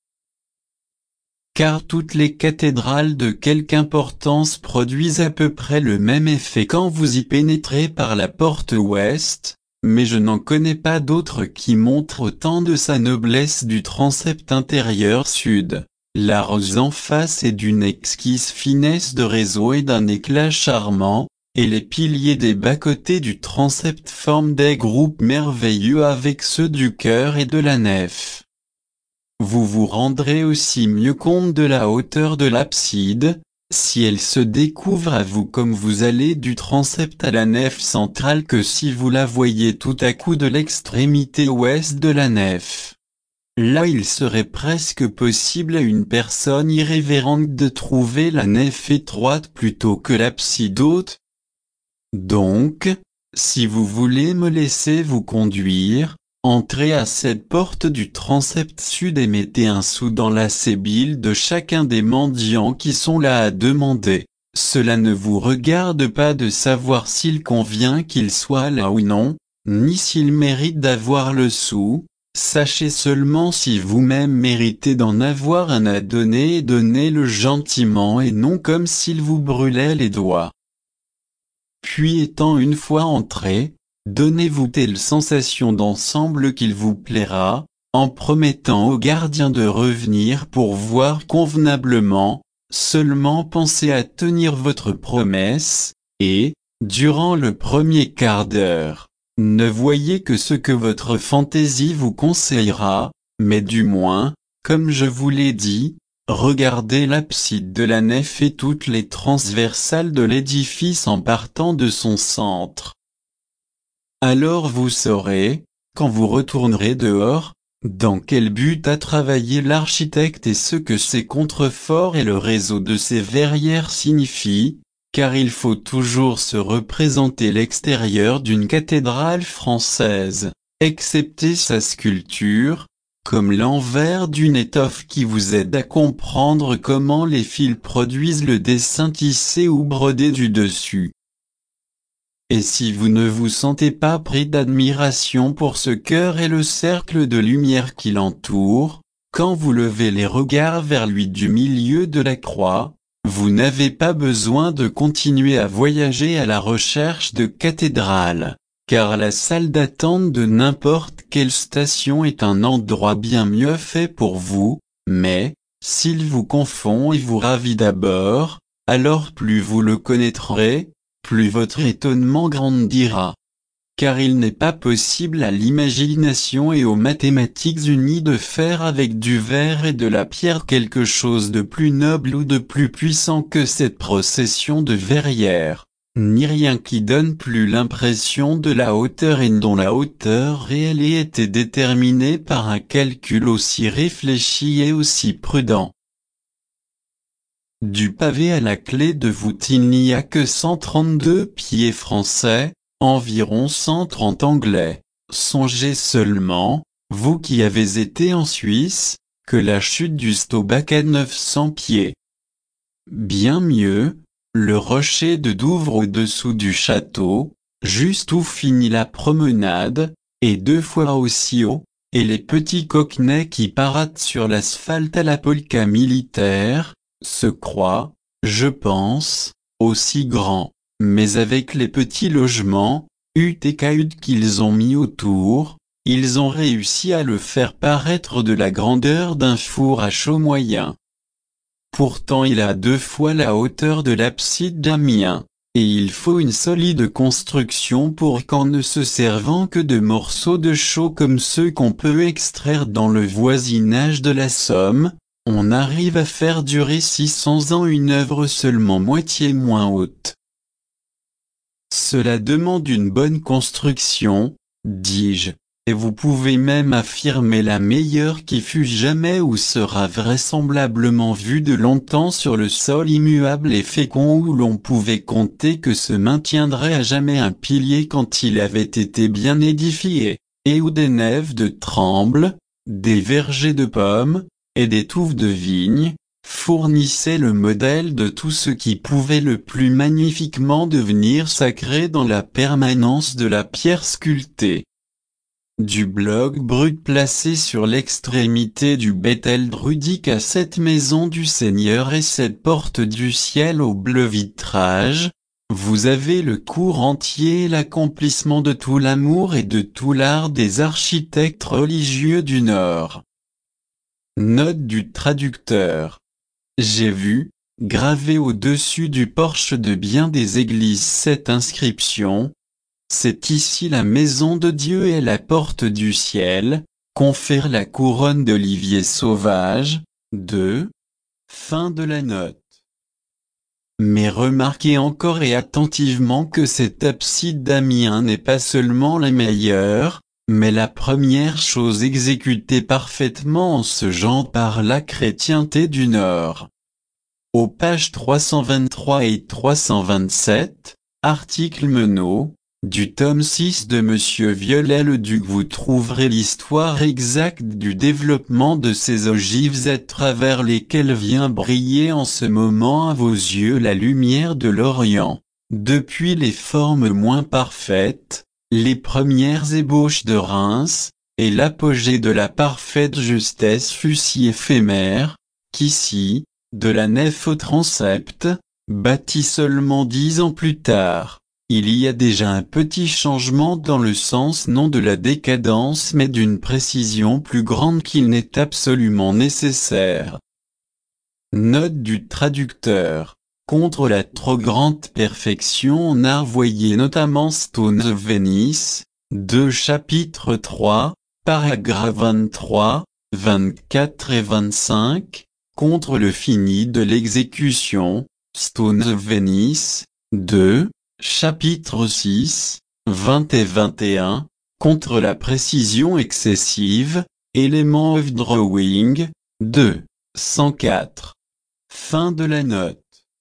Car toutes les cathédrales de quelque importance produisent à peu près le même effet quand vous y pénétrez par la porte ouest, mais je n'en connais pas d'autres qui montrent autant de sa noblesse du transept intérieur sud. La rose en face est d'une exquise finesse de réseau et d'un éclat charmant, et les piliers des bas-côtés du transept forment des groupes merveilleux avec ceux du chœur et de la nef. Vous vous rendrez aussi mieux compte de la hauteur de l'abside, si elle se découvre à vous comme vous allez du transept à la nef centrale que si vous la voyez tout à coup de l'extrémité ouest de la nef. Là il serait presque possible à une personne irrévérente de trouver la nef étroite plutôt que l'abside haute. Donc, si vous voulez me laisser vous conduire, entrez à cette porte du transept sud et mettez un sou dans la sébile de chacun des mendiants qui sont là à demander. Cela ne vous regarde pas de savoir s'il convient qu'il soit là ou non, ni s'il mérite d'avoir le sou. Sachez seulement si vous-même méritez d'en avoir un à donner et donnez-le gentiment et non comme s'il vous brûlait les doigts. Puis étant une fois entré, donnez-vous telle sensation d'ensemble qu'il vous plaira, en promettant au gardien de revenir pour voir convenablement, seulement pensez à tenir votre promesse, et, durant le premier quart d'heure, ne voyez que ce que votre fantaisie vous conseillera, mais du moins, comme je vous l'ai dit, regardez l'abside de la nef et toutes les transversales de l'édifice en partant de son centre. Alors vous saurez, quand vous retournerez dehors, dans quel but a travaillé l'architecte et ce que ces contreforts et le réseau de ces verrières signifient, car il faut toujours se représenter l'extérieur d'une cathédrale française, excepté sa sculpture, comme l'envers d'une étoffe qui vous aide à comprendre comment les fils produisent le dessin tissé ou brodé du dessus. Et si vous ne vous sentez pas pris d'admiration pour ce cœur et le cercle de lumière qui l'entoure, quand vous levez les regards vers lui du milieu de la croix, vous n'avez pas besoin de continuer à voyager à la recherche de cathédrales, car la salle d'attente de n'importe quelle station est un endroit bien mieux fait pour vous, mais, s'il vous confond et vous ravit d'abord, alors plus vous le connaîtrez, plus votre étonnement grandira. Car il n'est pas possible à l'imagination et aux mathématiques unies de faire avec du verre et de la pierre quelque chose de plus noble ou de plus puissant que cette procession de verrières, ni rien qui donne plus l'impression de la hauteur et dont la hauteur réelle ait été déterminée par un calcul aussi réfléchi et aussi prudent. Du pavé à la clé de voûte il n'y a que 132 pieds français, environ 130 anglais. Songez seulement, vous qui avez été en Suisse, que la chute du Staubac a 900 pieds. Bien mieux, le rocher de Douvres au-dessous du château, juste où finit la promenade, est 2 fois aussi haut, et les petits coquenets qui paradent sur l'asphalte à la polka militaire, se croient, je pense, aussi grands, mais avec les petits logements, huttes et cahutes qu'ils ont mis autour, ils ont réussi à le faire paraître de la grandeur d'un four à chaud moyen. Pourtant il a 2 fois la hauteur de l'abside d'Amiens, et il faut une solide construction pour qu'en ne se servant que de morceaux de chaux comme ceux qu'on peut extraire dans le voisinage de la Somme, on arrive à faire durer 600 ans une œuvre seulement moitié moins haute. Cela demande une bonne construction, dis-je, et vous pouvez même affirmer la meilleure qui fut jamais ou sera vraisemblablement vue de longtemps sur le sol immuable et fécond où l'on pouvait compter que se maintiendrait à jamais un pilier quand il avait été bien édifié, et où des nefs de trembles, des vergers de pommes, et des touffes de vignes, fournissait le modèle de tout ce qui pouvait le plus magnifiquement devenir sacré dans la permanence de la pierre sculptée. Du bloc brut placé sur l'extrémité du Bethel druidique à cette maison du Seigneur et cette porte du ciel au bleu vitrage, vous avez le cours entier et l'accomplissement de tout l'amour et de tout l'art des architectes religieux du Nord. Note du traducteur. J'ai vu, gravé au-dessus du porche de bien des églises cette inscription. C'est ici la maison de Dieu et la porte du ciel, confère la couronne d'olivier sauvage, 2. Fin de la note. Mais remarquez encore et attentivement que cette abside d'Amiens n'est pas seulement la meilleure, mais la première chose exécutée parfaitement en ce genre par la chrétienté du Nord. Aux pages 323 et 327, article Menot, du tome 6 de Monsieur Viollet-le-Duc, vous trouverez l'histoire exacte du développement de ces ogives à travers lesquelles vient briller en ce moment à vos yeux la lumière de l'Orient. Depuis les formes moins parfaites, les premières ébauches de Reims, et l'apogée de la parfaite justesse fut si éphémère, qu'ici, de la nef au transept, bâti seulement 10 ans plus tard, il y a déjà un petit changement dans le sens non de la décadence mais d'une précision plus grande qu'il n'est absolument nécessaire. Note du traducteur. Contre la trop grande perfection en art voyez notamment Stones of Venice, 2 chapitre 3, paragraphes 23, 24 et 25, contre le fini de l'exécution, Stones of Venice, 2, chapitre 6, 20 et 21, contre la précision excessive, Element of Drawing, 2, 104. Fin de la note.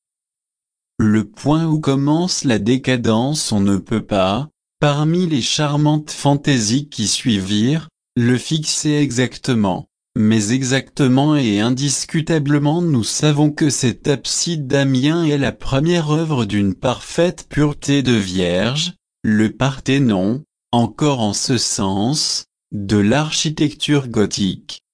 Le point où commence la décadence on ne peut pas, parmi les charmantes fantaisies qui suivirent, le fixer exactement. Mais exactement et indiscutablement nous savons que cette abside d'Amiens est la première œuvre d'une parfaite pureté de vierge, le Parthénon, encore en ce sens, de l'architecture gothique.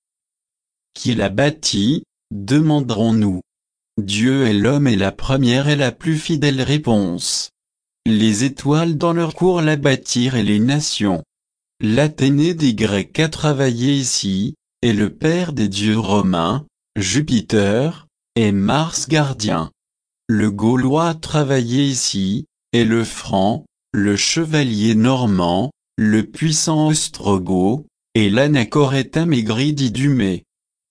Qui l'a bâti, demanderons-nous. Dieu et l'homme est la première et la plus fidèle réponse. Les étoiles dans leur cours la bâtirent et les nations. L'Athénée des Grecs a travaillé ici, et le père des dieux romains, Jupiter, est Mars gardien. Le Gaulois a travaillé ici, et le Franc, le chevalier normand, le puissant Ostrogoth, et l'Anachorète amaigri d'Idumée.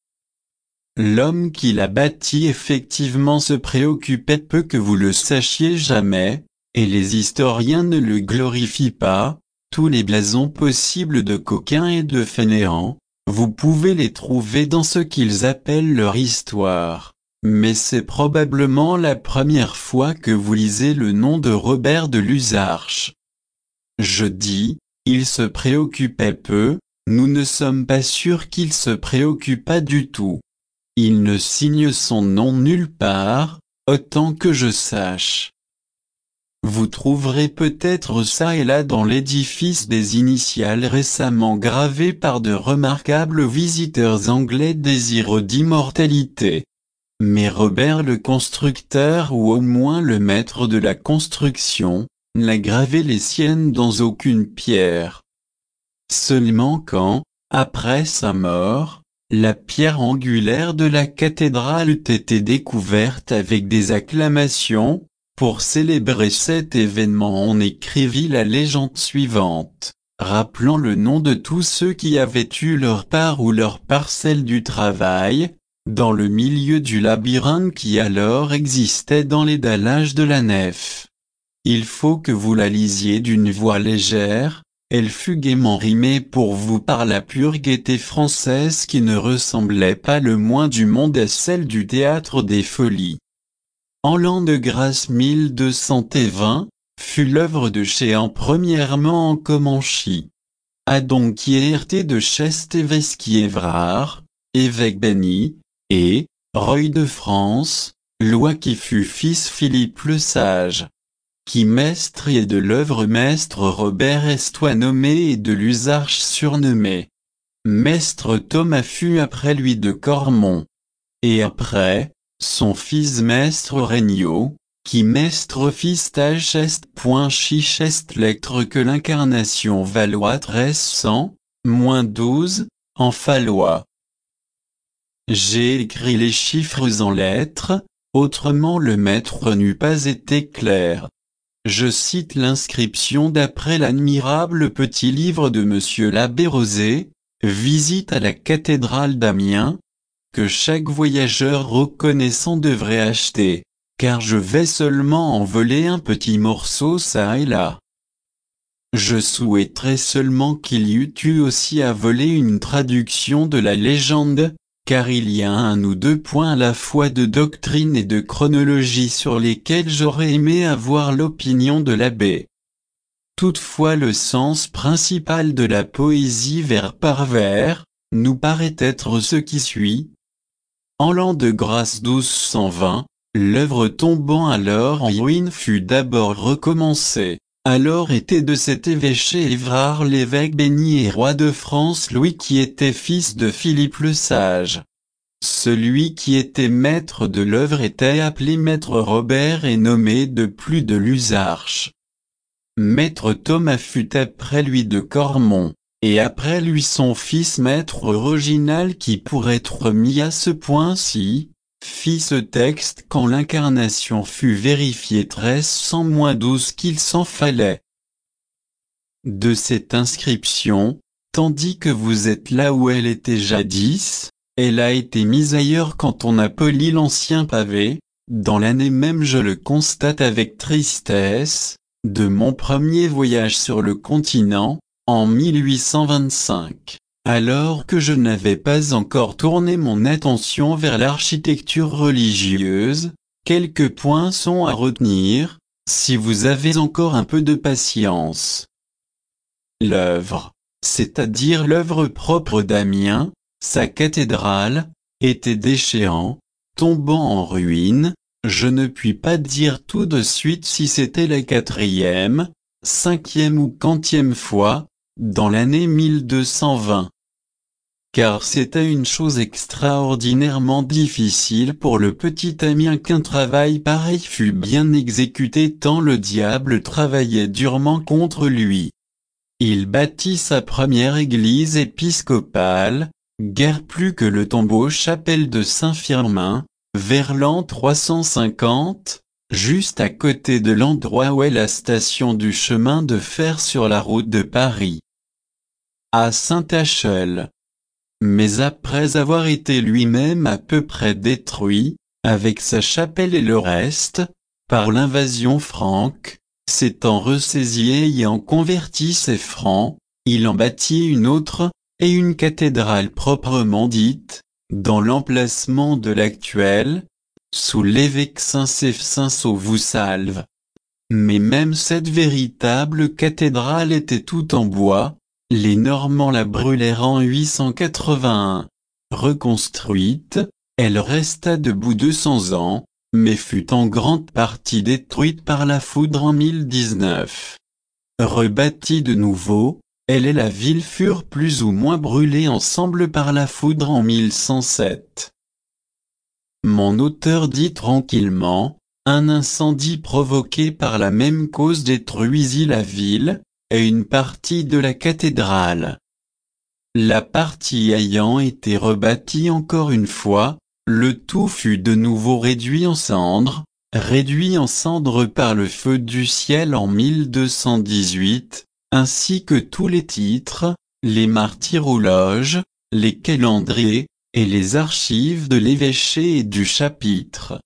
L'homme qui l'a bâti effectivement se préoccupait peu que vous le sachiez jamais, et les historiens ne le glorifient pas, tous les blasons possibles de coquins et de fainéants. Vous pouvez les trouver dans ce qu'ils appellent leur histoire, mais c'est probablement la première fois que vous lisez le nom de Robert de Luzarches. Je dis, il se préoccupait peu, nous ne sommes pas sûrs qu'il se préoccupa du tout. Il ne signe son nom nulle part, autant que je sache. Vous trouverez peut-être ça et là dans l'édifice des initiales récemment gravées par de remarquables visiteurs anglais désireux d'immortalité. Mais Robert le constructeur ou au moins le maître de la construction, n'a gravé les siennes dans aucune pierre. Seulement quand, après sa mort, la pierre angulaire de la cathédrale eut été découverte avec des acclamations, pour célébrer cet événement on écrivit la légende suivante, rappelant le nom de tous ceux qui avaient eu leur part ou leur parcelle du travail, dans le milieu du labyrinthe qui alors existait dans les dallages de la nef. Il faut que vous la lisiez d'une voix légère, elle fut gaiement rimée pour vous par la pure gaieté française qui ne ressemblait pas le moins du monde à celle du théâtre des Folies. En l'an de grâce 1220, fut l'œuvre de Chéan premièrement en Comanchie. A donc y été de Cheste évesque Évrard, évêque béni, et, roi de France, loi qui fut fils Philippe le Sage. Qui mestrier de l'œuvre mestre Robert estoit nommé et de l'usarche surnommé. Mestre Thomas fut après lui de Cormont. Et après, son fils mestre Regnault, qui mestre fils tâche est point chiche est lectre que l'incarnation valois 1300-12, en fallois. J'ai écrit les chiffres en lettres, autrement le maître n'eût pas été clair. Je cite l'inscription d'après l'admirable petit livre de Monsieur l'abbé Rosé, Visite à la cathédrale d'Amiens, que chaque voyageur reconnaissant devrait acheter, car je vais seulement en voler un petit morceau çà et là. Je souhaiterais seulement qu'il y eût eu aussi à voler une traduction de la légende, car il y a un ou deux points à la fois de doctrine et de chronologie sur lesquels j'aurais aimé avoir l'opinion de l'abbé. Toutefois le sens principal de la poésie vers par vers, nous paraît être ce qui suit. En l'an de grâce 1220, l'œuvre tombant alors en ruine fut d'abord recommencée. Alors était de cet évêché Évrard l'évêque béni et roi de France Louis qui était fils de Philippe le Sage. Celui qui était maître de l'œuvre était appelé maître Robert et nommé de plus de l'usarche. Maître Thomas fut après lui de Cormont, et après lui son fils maître original qui pour être mis à ce point-ci, fit ce texte quand l'incarnation fut vérifiée 1300-12 qu'il s'en fallait. De cette inscription, tandis que vous êtes là où elle était jadis, elle a été mise ailleurs quand on a poli l'ancien pavé, dans l'année même je le constate avec tristesse, de mon premier voyage sur le continent, en 1825. Alors que je n'avais pas encore tourné mon attention vers l'architecture religieuse, quelques points sont à retenir, si vous avez encore un peu de patience. L'œuvre, c'est-à-dire l'œuvre propre d'Amiens, sa cathédrale, était déchéant, tombant en ruine. Je ne puis pas dire tout de suite si c'était la 4e, 5e ou quantième fois, dans l'année 1220. Car c'était une chose extraordinairement difficile pour le petit Amiens qu'un travail pareil fût bien exécuté tant le diable travaillait durement contre lui. Il bâtit sa première église épiscopale, guère plus que le tombeau-chapelle de Saint-Firmin, vers l'an 350, juste à côté de l'endroit où est la station du chemin de fer sur la route de Paris. À Saint-Achel. Mais après avoir été lui-même à peu près détruit, avec sa chapelle et le reste, par l'invasion franque, s'étant ressaisi et ayant converti ses francs, il en bâtit une autre, et une cathédrale proprement dite, dans l'emplacement de l'actuelle, sous l'évêque Saint-Sauf-Saint-Sauve-vous-Salve. Mais même cette véritable cathédrale était toute en bois, les Normands la brûlèrent en 881. Reconstruite, elle resta debout 200 ans, mais fut en grande partie détruite par la foudre en 1019. Rebâtie de nouveau, elle et la ville furent plus ou moins brûlées ensemble par la foudre en 1107. Mon auteur dit tranquillement, un incendie provoqué par la même cause détruisit la ville, et une partie de la cathédrale. La partie ayant été rebâtie encore une fois, le tout fut de nouveau réduit en cendres par le feu du ciel en 1218, ainsi que tous les titres, les martyrologes, les calendriers, et les archives de l'évêché et du chapitre.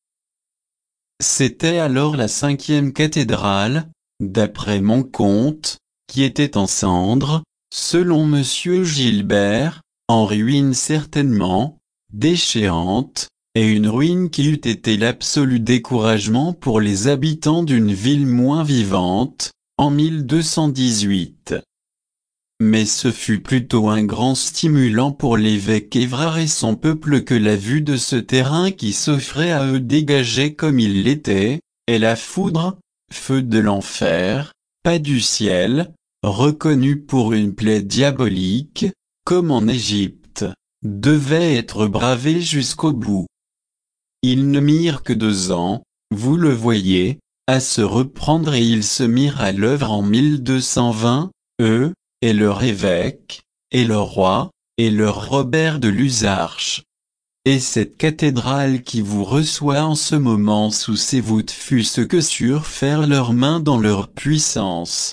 C'était alors la 5e cathédrale, d'après mon compte, qui était en cendres, selon Monsieur Gilbert, en ruine certainement, déchéante, et une ruine qui eût été l'absolu découragement pour les habitants d'une ville moins vivante, en 1218. mais ce fut plutôt un grand stimulant pour l'évêque Évrard et son peuple que la vue de ce terrain qui s'offrait à eux dégagé comme il l'était, et la foudre, feu de l'enfer, pas du ciel, reconnu pour une plaie diabolique, comme en Égypte, devait être bravé jusqu'au bout. Ils ne mirent que 2 ans, vous le voyez, à se reprendre et ils se mirent à l'œuvre en 1220, eux, et leur évêque, et leur roi, et leur Robert de Luzarches. Et cette cathédrale qui vous reçoit en ce moment sous ses voûtes fut ce que surent faire leurs mains dans leur puissance.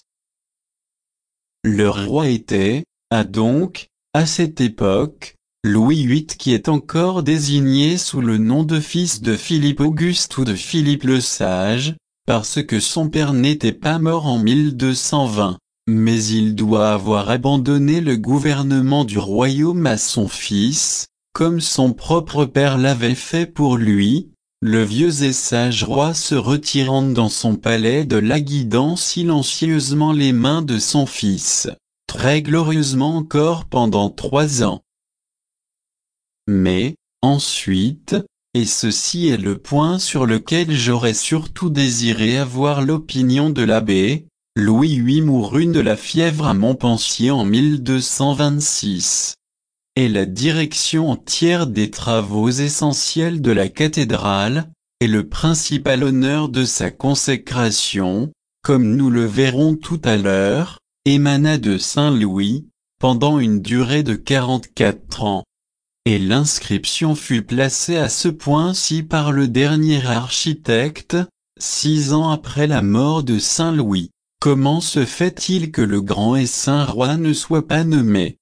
Leur roi était, à cette époque, Louis VIII qui est encore désigné sous le nom de fils de Philippe Auguste ou de Philippe le Sage, parce que son père n'était pas mort en 1220. Mais il doit avoir abandonné le gouvernement du royaume à son fils, comme son propre père l'avait fait pour lui, le vieux et sage roi se retirant dans son palais de là guidant silencieusement les mains de son fils, très glorieusement encore pendant 3 ans. Mais, ensuite, et ceci est le point sur lequel j'aurais surtout désiré avoir l'opinion de l'abbé, Louis VIII mourut de la fièvre à Montpensier en 1226. Et la direction entière des travaux essentiels de la cathédrale, et le principal honneur de sa consécration, comme nous le verrons tout à l'heure, émana de Saint Louis, pendant une durée de 44 ans. Et l'inscription fut placée à ce point-ci par le dernier architecte, 6 ans après la mort de Saint Louis. Comment se fait-il que le grand et saint roi ne soit pas nommé?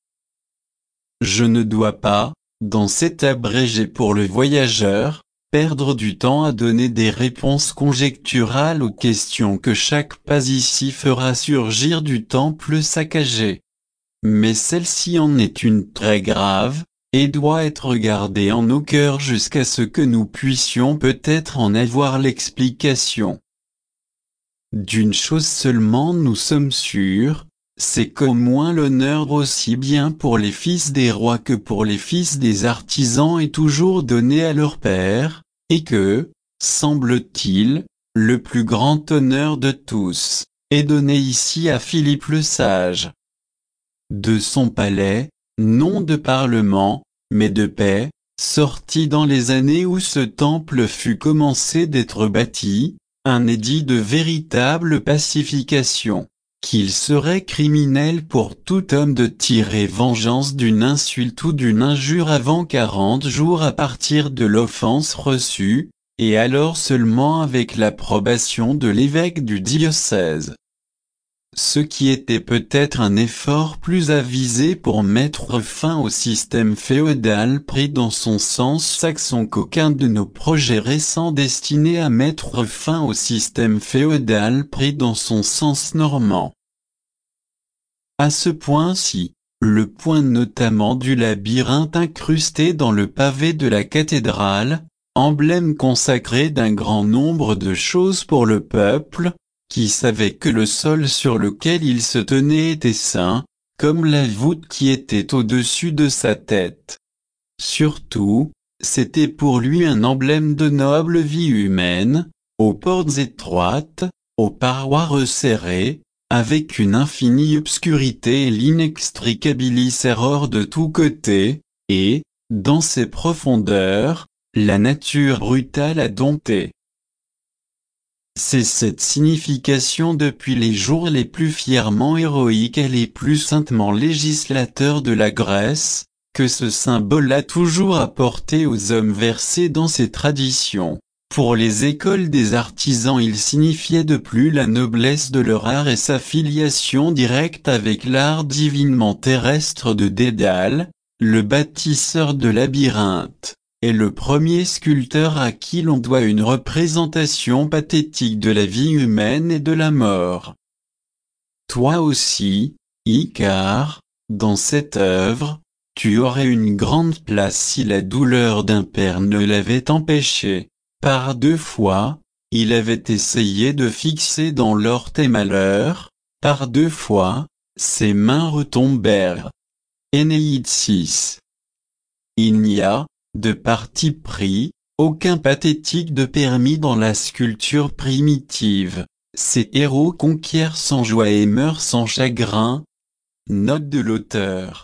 Je ne dois pas, dans cet abrégé pour le voyageur, perdre du temps à donner des réponses conjecturales aux questions que chaque pas ici fera surgir du temple saccagé. Mais celle-ci en est une très grave, et doit être gardée en nos cœurs jusqu'à ce que nous puissions peut-être en avoir l'explication. D'une chose seulement nous sommes sûrs, c'est qu'au moins l'honneur aussi bien pour les fils des rois que pour les fils des artisans est toujours donné à leur père, et que, semble-t-il, le plus grand honneur de tous, est donné ici à Philippe le Sage. De son palais, non de parlement, mais de paix, sortit dans les années où ce temple fut commencé d'être bâti, un édit de véritable pacification, qu'il serait criminel pour tout homme de tirer vengeance d'une insulte ou d'une injure avant 40 jours à partir de l'offense reçue, et alors seulement avec l'approbation de l'évêque du diocèse. Ce qui était peut-être un effort plus avisé pour mettre fin au système féodal pris dans son sens saxon qu'aucun de nos projets récents destinés à mettre fin au système féodal pris dans son sens normand. À ce point-ci, le point notamment du labyrinthe incrusté dans le pavé de la cathédrale, emblème consacré d'un grand nombre de choses pour le peuple, qui savait que le sol sur lequel il se tenait était saint, comme la voûte qui était au-dessus de sa tête. Surtout, c'était pour lui un emblème de noble vie humaine, aux portes étroites, aux parois resserrées, avec une infinie obscurité et l'inextricabilis error de tous côtés, et, dans ses profondeurs, la nature brutale à dompter. C'est cette signification depuis les jours les plus fièrement héroïques et les plus saintement législateurs de la Grèce, que ce symbole a toujours apporté aux hommes versés dans ces traditions. Pour les écoles des artisans il signifiait de plus la noblesse de leur art et sa filiation directe avec l'art divinement terrestre de Dédale, le bâtisseur de labyrinthes, est le premier sculpteur à qui l'on doit une représentation pathétique de la vie humaine et de la mort. Toi aussi, Icare, dans cette œuvre, tu aurais une grande place si la douleur d'un père ne l'avait empêché. Par 2 fois, il avait essayé de fixer dans l'or tes malheurs, par 2 fois, Ses mains retombèrent. Énéide 6. Il n'y a, de parti pris, aucun pathétique de permis dans la sculpture primitive. Ces héros conquièrent sans joie et meurent sans chagrin. Note de l'auteur.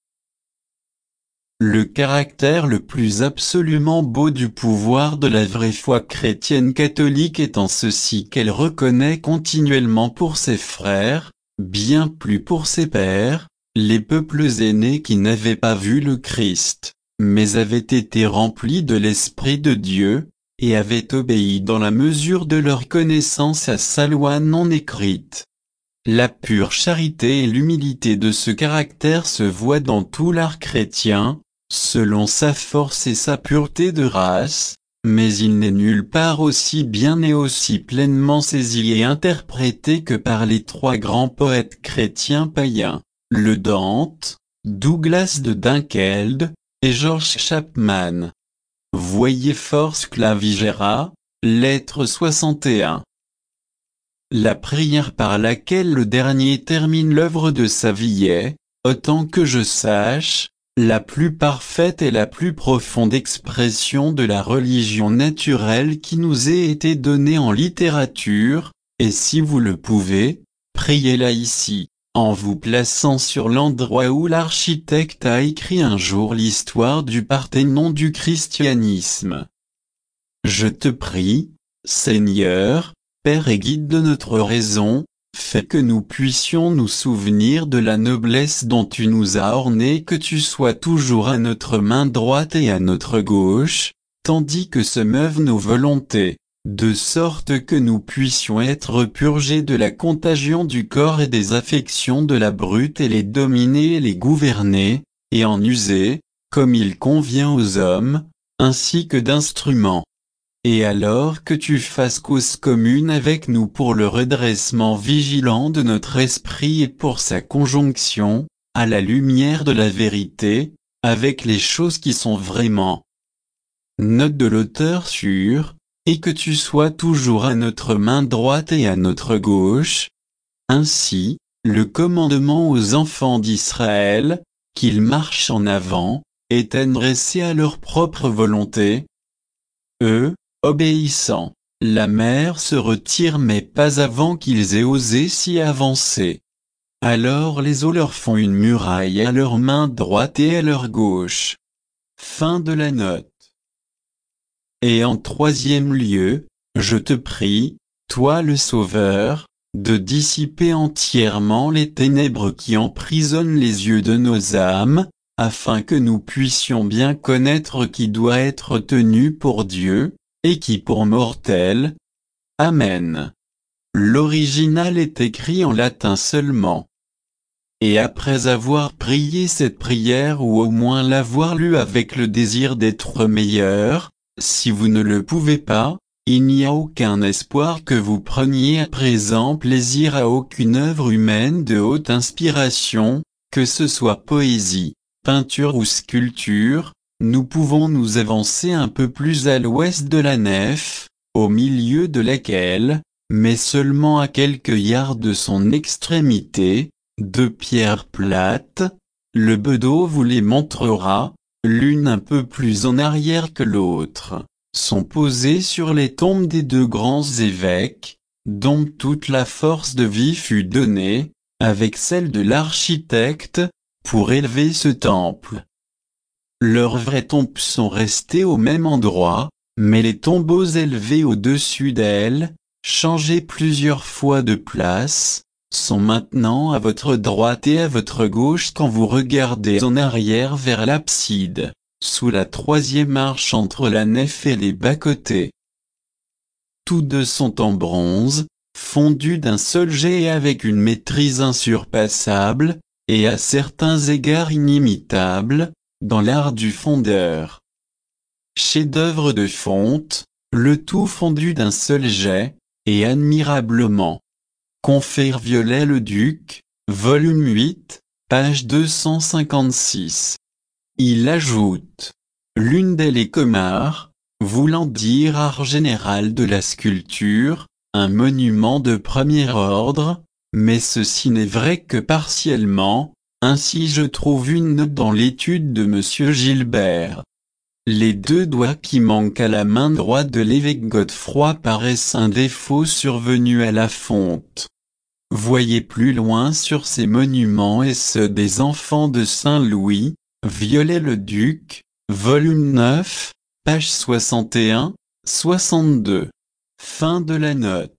Le caractère le plus absolument beau du pouvoir de la vraie foi chrétienne catholique est en ceci qu'elle reconnaît continuellement pour ses frères, bien plus pour ses pères, les peuples aînés qui n'avaient pas vu le Christ, mais avaient été remplis de l'Esprit de Dieu, et avaient obéi dans la mesure de leur connaissance à sa loi non écrite. La pure charité et l'humilité de ce caractère se voient dans tout l'art chrétien, selon sa force et sa pureté de race, mais il n'est nulle part aussi bien et aussi pleinement saisi et interprété que par les trois grands poètes chrétiens païens, le Dante, Douglas de Dunkeld, et George Chapman. Voyez Force Clavigera, lettre 61. La prière par laquelle le dernier termine l'œuvre de sa vie est, autant que je sache, la plus parfaite et la plus profonde expression de la religion naturelle qui nous ait été donnée en littérature, et si vous le pouvez, priez-la ici, en vous plaçant sur l'endroit où l'architecte a écrit un jour l'histoire du Parthénon du christianisme. Je te prie, Seigneur, Père et guide de notre raison, fais que nous puissions nous souvenir de la noblesse dont tu nous as ornés, que tu sois toujours à notre main droite et à notre gauche, tandis que se meuvent nos volontés, de sorte que nous puissions être purgés de la contagion du corps et des affections de la brute et les dominer et les gouverner, et en user, comme il convient aux hommes, ainsi que d'instruments. Et alors que tu fasses cause commune avec nous pour le redressement vigilant de notre esprit et pour sa conjonction, à la lumière de la vérité, avec les choses qui sont vraiment. Note de l'auteur sur, et que tu sois toujours à notre main droite et à notre gauche. Ainsi, le commandement aux enfants d'Israël, qu'ils marchent en avant, est adressé à leur propre volonté. Eux, obéissant, la mer se retire mais pas avant qu'ils aient osé s'y avancer. Alors les eaux leur font une muraille à leur main droite et à leur gauche. Fin de la note. Et en troisième lieu, je te prie, toi le Sauveur, de dissiper entièrement les ténèbres qui emprisonnent les yeux de nos âmes, afin que nous puissions bien connaître qui doit être tenu pour Dieu, et qui pour mortel. Amen. L'original est écrit en latin seulement. Et après avoir prié cette prière ou au moins l'avoir lue avec le désir d'être meilleur, si vous ne le pouvez pas, il n'y a aucun espoir que vous preniez à présent plaisir à aucune œuvre humaine de haute inspiration, que ce soit poésie, peinture ou sculpture. Nous pouvons nous avancer un peu plus à l'ouest de la nef, au milieu de laquelle, mais seulement à quelques yards de son extrémité, deux pierres plates, le bedeau vous les montrera, l'une un peu plus en arrière que l'autre, sont posées sur les tombes des deux grands évêques, dont toute la force de vie fut donnée, avec celle de l'architecte, pour élever ce temple. Leurs vraies tombes sont restées au même endroit, mais les tombeaux élevés au-dessus d'elles, changés plusieurs fois de place, sont maintenant à votre droite et à votre gauche quand vous regardez en arrière vers l'abside, sous la troisième arche entre la nef et les bas-côtés. Tous deux sont en bronze, fondus d'un seul jet et avec une maîtrise insurpassable, et à certains égards inimitable, dans l'art du fondeur. Chef-d'œuvre de fonte, le tout fondu d'un seul jet, et admirablement. Confère Viollet-le-Duc, volume 8, page 256. Il ajoute, l'une d'elles est Comard, voulant dire art général de la sculpture, un monument de premier ordre, mais ceci n'est vrai que partiellement, ainsi je trouve une note dans l'étude de Monsieur Gilbert. Les deux doigts qui manquent à la main droite de l'évêque Godefroy paraissent un défaut survenu à la fonte. Voyez plus loin sur ces monuments et ceux des enfants de Saint-Louis, Viollet-le-Duc, volume 9, page 61, 62. Fin de la note.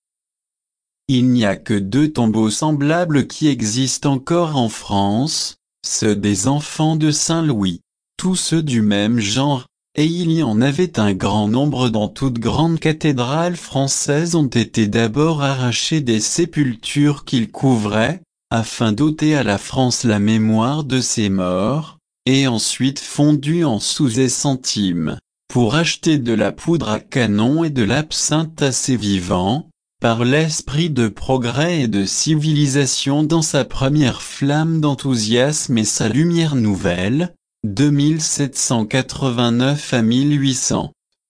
Il n'y a que deux tombeaux semblables qui existent encore en France, ceux des enfants de Saint-Louis, tous ceux du même genre, et il y en avait un grand nombre dans toute grande cathédrale française ont été d'abord arrachés des sépultures qu'ils couvraient, afin d'ôter à la France la mémoire de ses morts, et ensuite fondus en sous et centimes, pour acheter de la poudre à canon et de l'absinthe à ses vivants, par l'esprit de progrès et de civilisation dans sa première flamme d'enthousiasme et sa lumière nouvelle, de 1789 à 1800.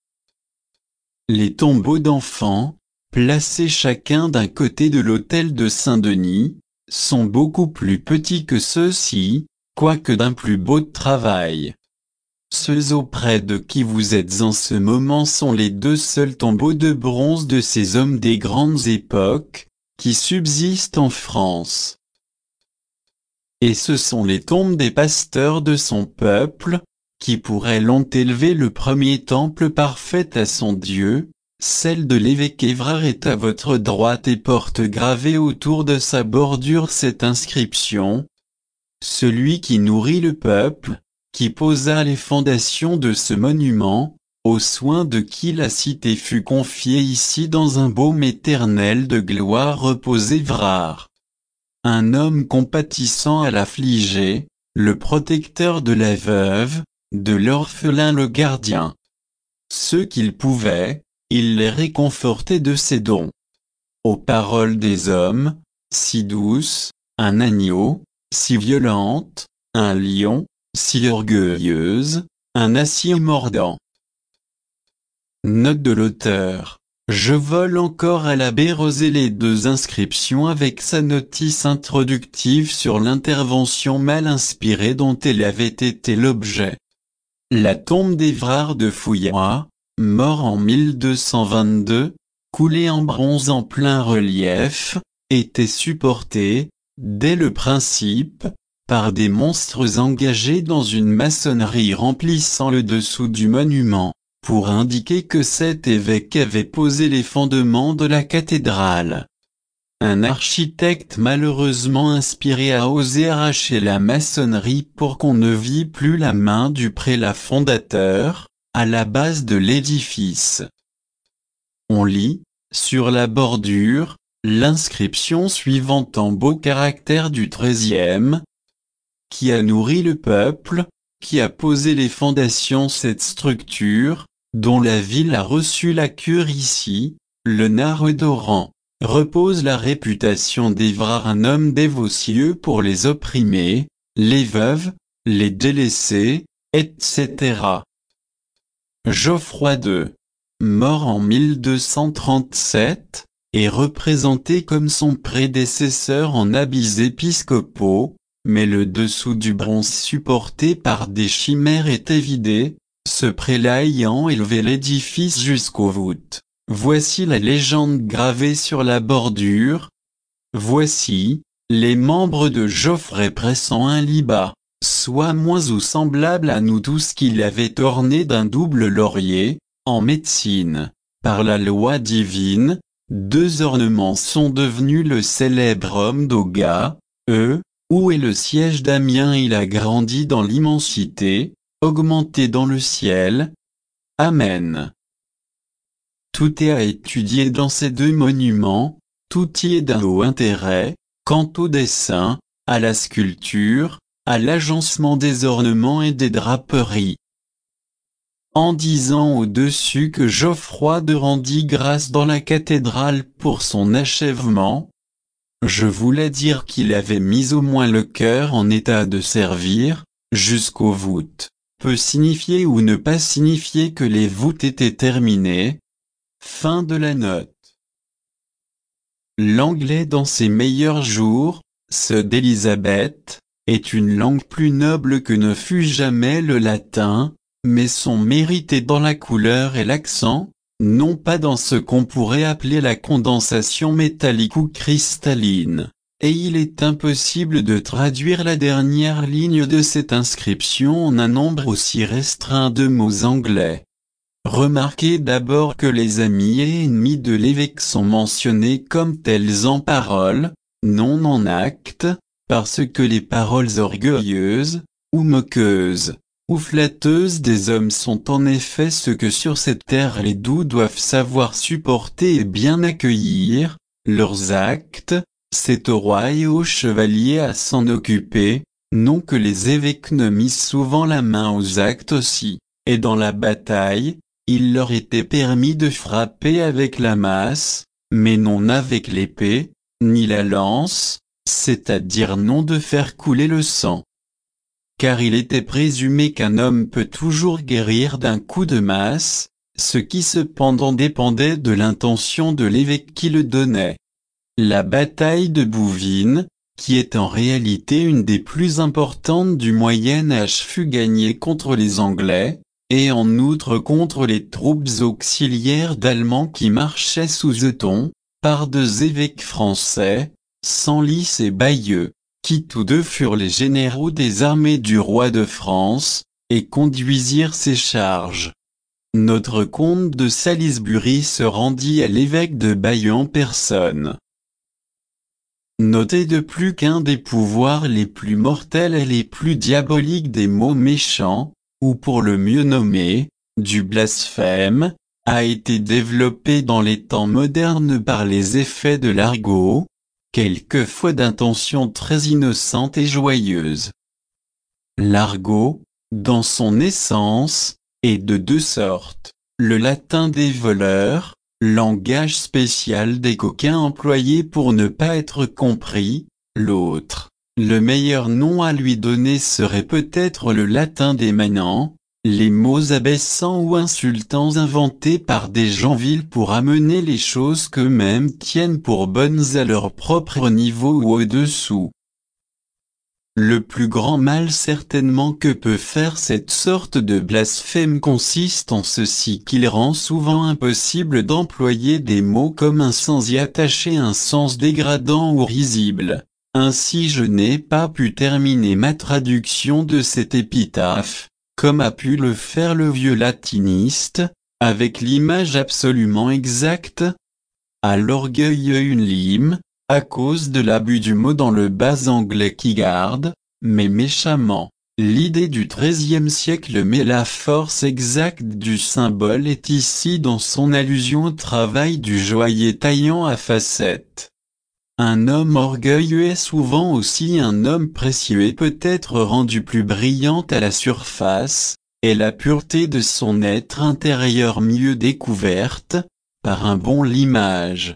Les tombeaux d'enfants, placés chacun d'un côté de l'autel de Saint-Denis, sont beaucoup plus petits que ceux-ci, quoique d'un plus beau travail. Ceux auprès de qui vous êtes en ce moment sont les deux seuls tombeaux de bronze de ces hommes des grandes époques, qui subsistent en France. Et ce sont les tombes des pasteurs de son peuple, qui pourraient l'ont élevé le premier temple parfait à son Dieu. Celle de l'évêque Évrard est à votre droite et porte gravée autour de sa bordure cette inscription. Celui qui nourrit le peuple, qui posa les fondations de ce monument, aux soins de qui la cité fut confiée ici dans un baume éternel de gloire repose Évrard. Un homme compatissant à l'affligé, le protecteur de la veuve, de l'orphelin le gardien. Ceux qu'il pouvait, il les réconfortait de ses dons. Aux paroles des hommes, si douces, un agneau, si violente, un lion, si orgueilleuse, un acier mordant. Note de l'auteur. Je vole encore à l'abbé Rosé les deux inscriptions avec sa notice introductive sur l'intervention mal inspirée dont elle avait été l'objet. La tombe d'Évrard de Fouillois, mort en 1222, coulée en bronze en plein relief, était supportée, dès le principe, par des monstres engagés dans une maçonnerie remplissant le dessous du monument, pour indiquer que cet évêque avait posé les fondements de la cathédrale. Un architecte malheureusement inspiré a osé arracher la maçonnerie pour qu'on ne vît plus la main du prélat fondateur, à la base de l'édifice. On lit, sur la bordure, l'inscription suivante en beaux caractères du XIIIe, qui a nourri le peuple, qui a posé les fondations cette structure, dont la ville a reçu la cure ici, le nard d'Oran, repose la réputation d'Évrard un homme dévotieux pour les opprimés, les veuves, les délaissés, etc. Geoffroy II, mort en 1237, est représenté comme son prédécesseur en habits épiscopaux, mais le dessous du bronze supporté par des chimères était vidé, ce prélat ayant élevé l'édifice jusqu'aux voûtes. Voici la légende gravée sur la bordure. Voici, les membres de Geoffrey pressant un libat, soit moins ou semblable à nous tous qu'il avait orné d'un double laurier, en médecine, par la loi divine, deux ornements sont devenus le célèbre homme d'Oga, où est le siège d'Amiens il a grandi dans l'immensité, augmenté dans le ciel. Amen. Tout est à étudier dans ces deux monuments, tout y est d'un haut intérêt, quant au dessin, à la sculpture, à l'agencement des ornements et des draperies. En disant au-dessus que Geoffroy II rendit grâce dans la cathédrale pour son achèvement, je voulais dire qu'il avait mis au moins le cœur en état de servir, jusqu'aux voûtes, peut signifier ou ne pas signifier que les voûtes étaient terminées. Fin de la note. l'anglais dans ses meilleurs jours, ceux d'Élisabeth, est une langue plus noble que ne fut jamais le latin, mais son mérite est dans la couleur et l'accent, non pas dans ce qu'on pourrait appeler la condensation métallique ou cristalline. Et il est impossible de traduire la dernière ligne de cette inscription en un nombre aussi restreint de mots anglais. Remarquez d'abord que les amis et ennemis de l'évêque sont mentionnés comme tels en paroles, non en actes, parce que les paroles orgueilleuses, ou moqueuses, ou flatteuses des hommes sont en effet ce que sur cette terre les doux doivent savoir supporter et bien accueillir, leurs actes, c'est aux rois et aux chevaliers à s'en occuper, non que les évêques ne misent souvent la main aux actes aussi, et dans la bataille, il leur était permis de frapper avec la masse, mais non avec l'épée, ni la lance, c'est-à-dire non de faire couler le sang. Car il était présumé qu'un homme peut toujours guérir d'un coup de masse, ce qui cependant dépendait de l'intention de l'évêque qui le donnait. La bataille de Bouvines, qui est en réalité une des plus importantes du Moyen-Âge, fut gagnée contre les Anglais, et en outre contre les troupes auxiliaires d'Allemands qui marchaient sous Euton, par deux évêques français, Senlis et Bayeux, qui tous deux furent les généraux des armées du roi de France, et conduisirent ses charges. Notre comte de Salisbury se rendit à l'évêque de Bayeux en personne. Notez de plus qu'un des pouvoirs les plus mortels et les plus diaboliques des mots méchants, ou pour le mieux nommé, du blasphème, a été développé dans les temps modernes par les effets de l'argot, quelquefois d'intention très innocente et joyeuse. L'argot, dans son essence, est de deux sortes, le latin des voleurs, langage spécial des coquins employé pour ne pas être compris, l'autre. Le meilleur nom à lui donner serait peut-être le latin des manants, les mots abaissants ou insultants inventés par des gens vils pour amener les choses qu'eux-mêmes tiennent pour bonnes à leur propre niveau ou au-dessous. Le plus grand mal certainement que peut faire cette sorte de blasphème consiste en ceci qu'il rend souvent impossible d'employer des mots communs sans y attacher un sens dégradant ou risible. Ainsi je n'ai pas pu terminer ma traduction de cette épitaphe, comme a pu le faire le vieux latiniste, avec l'image absolument exacte. À l'orgueil une lime, à cause de l'abus du mot dans le bas anglais qui garde, mais méchamment, l'idée du XIIIe siècle, mais la force exacte du symbole est ici dans son allusion au travail du joaillier taillant à facettes. Un homme orgueilleux est souvent aussi un homme précieux et peut-être rendu plus brillant à la surface, et la pureté de son être intérieur mieux découverte, par un bon limage.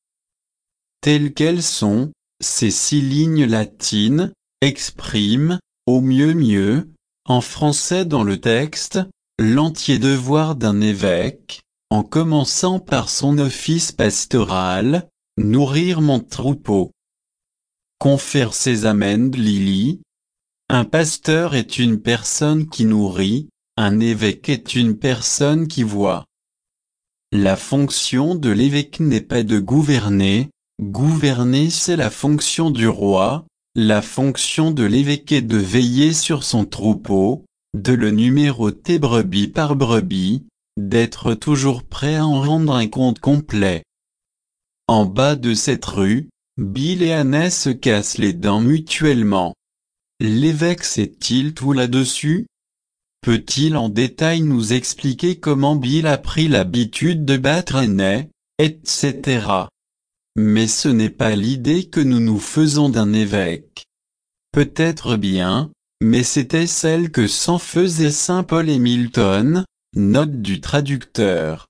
Telles qu'elles sont, ces 6 lignes latines, expriment, au mieux, en français dans le texte, l'entier devoir d'un évêque, en commençant par son office pastoral, nourrir mon troupeau. Confère ses amènes Lily. Un pasteur est une personne qui nourrit, un évêque est une personne qui voit. La fonction de l'évêque n'est pas de gouverner, gouverner c'est la fonction du roi, la fonction de l'évêque est de veiller sur son troupeau, de le numéroter brebis par brebis, d'être toujours prêt à en rendre un compte complet. En bas de cette rue, Bill et Annette se cassent les dents mutuellement. L'évêque sait-il tout là-dessus? Peut-il en détail nous expliquer comment Bill a pris l'habitude de battre Annette, etc. Mais ce n'est pas l'idée que nous nous faisons d'un évêque. Peut-être bien, mais c'était celle que s'en faisaient saint Paul et Milton, note du traducteur.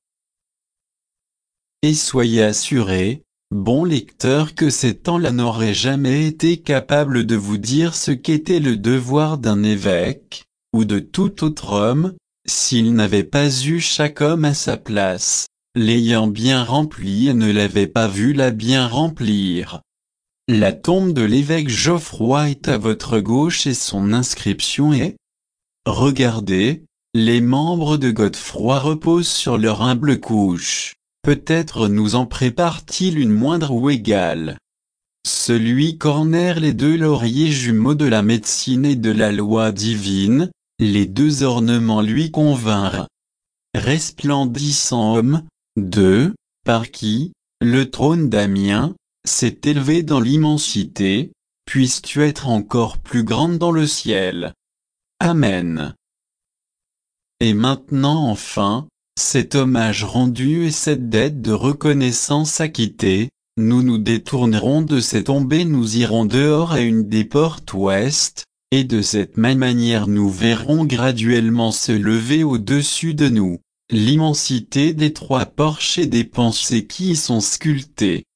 Et soyez assurés, bon lecteur, que ces temps-là n'auraient jamais été capables de vous dire ce qu'était le devoir d'un évêque, ou de tout autre homme, s'il n'avait pas eu chaque homme à sa place. l'ayant bien remplie et ne l'avait pas vu la bien remplir. La tombe de l'évêque Geoffroy est à votre gauche et son inscription est « Regardez, les membres de Godefroy reposent sur leur humble couche. Peut-être nous en prépare-t-il une moindre ou égale. » Celui qu'ornèrent les deux lauriers jumeaux de la médecine et de la loi divine, les deux ornements lui convinrent. Resplendissant homme, par qui, le trône d'Amiens, s'est élevé dans l'immensité, puisses-tu être encore plus grande dans le ciel. Amen. Et maintenant enfin, cet hommage rendu et cette dette de reconnaissance acquittée, nous nous détournerons de cette tombe et nous irons dehors à une des portes ouest, et de cette même manière nous verrons graduellement se lever au-dessus de nous l'immensité des trois porches et des pensées qui y sont sculptées.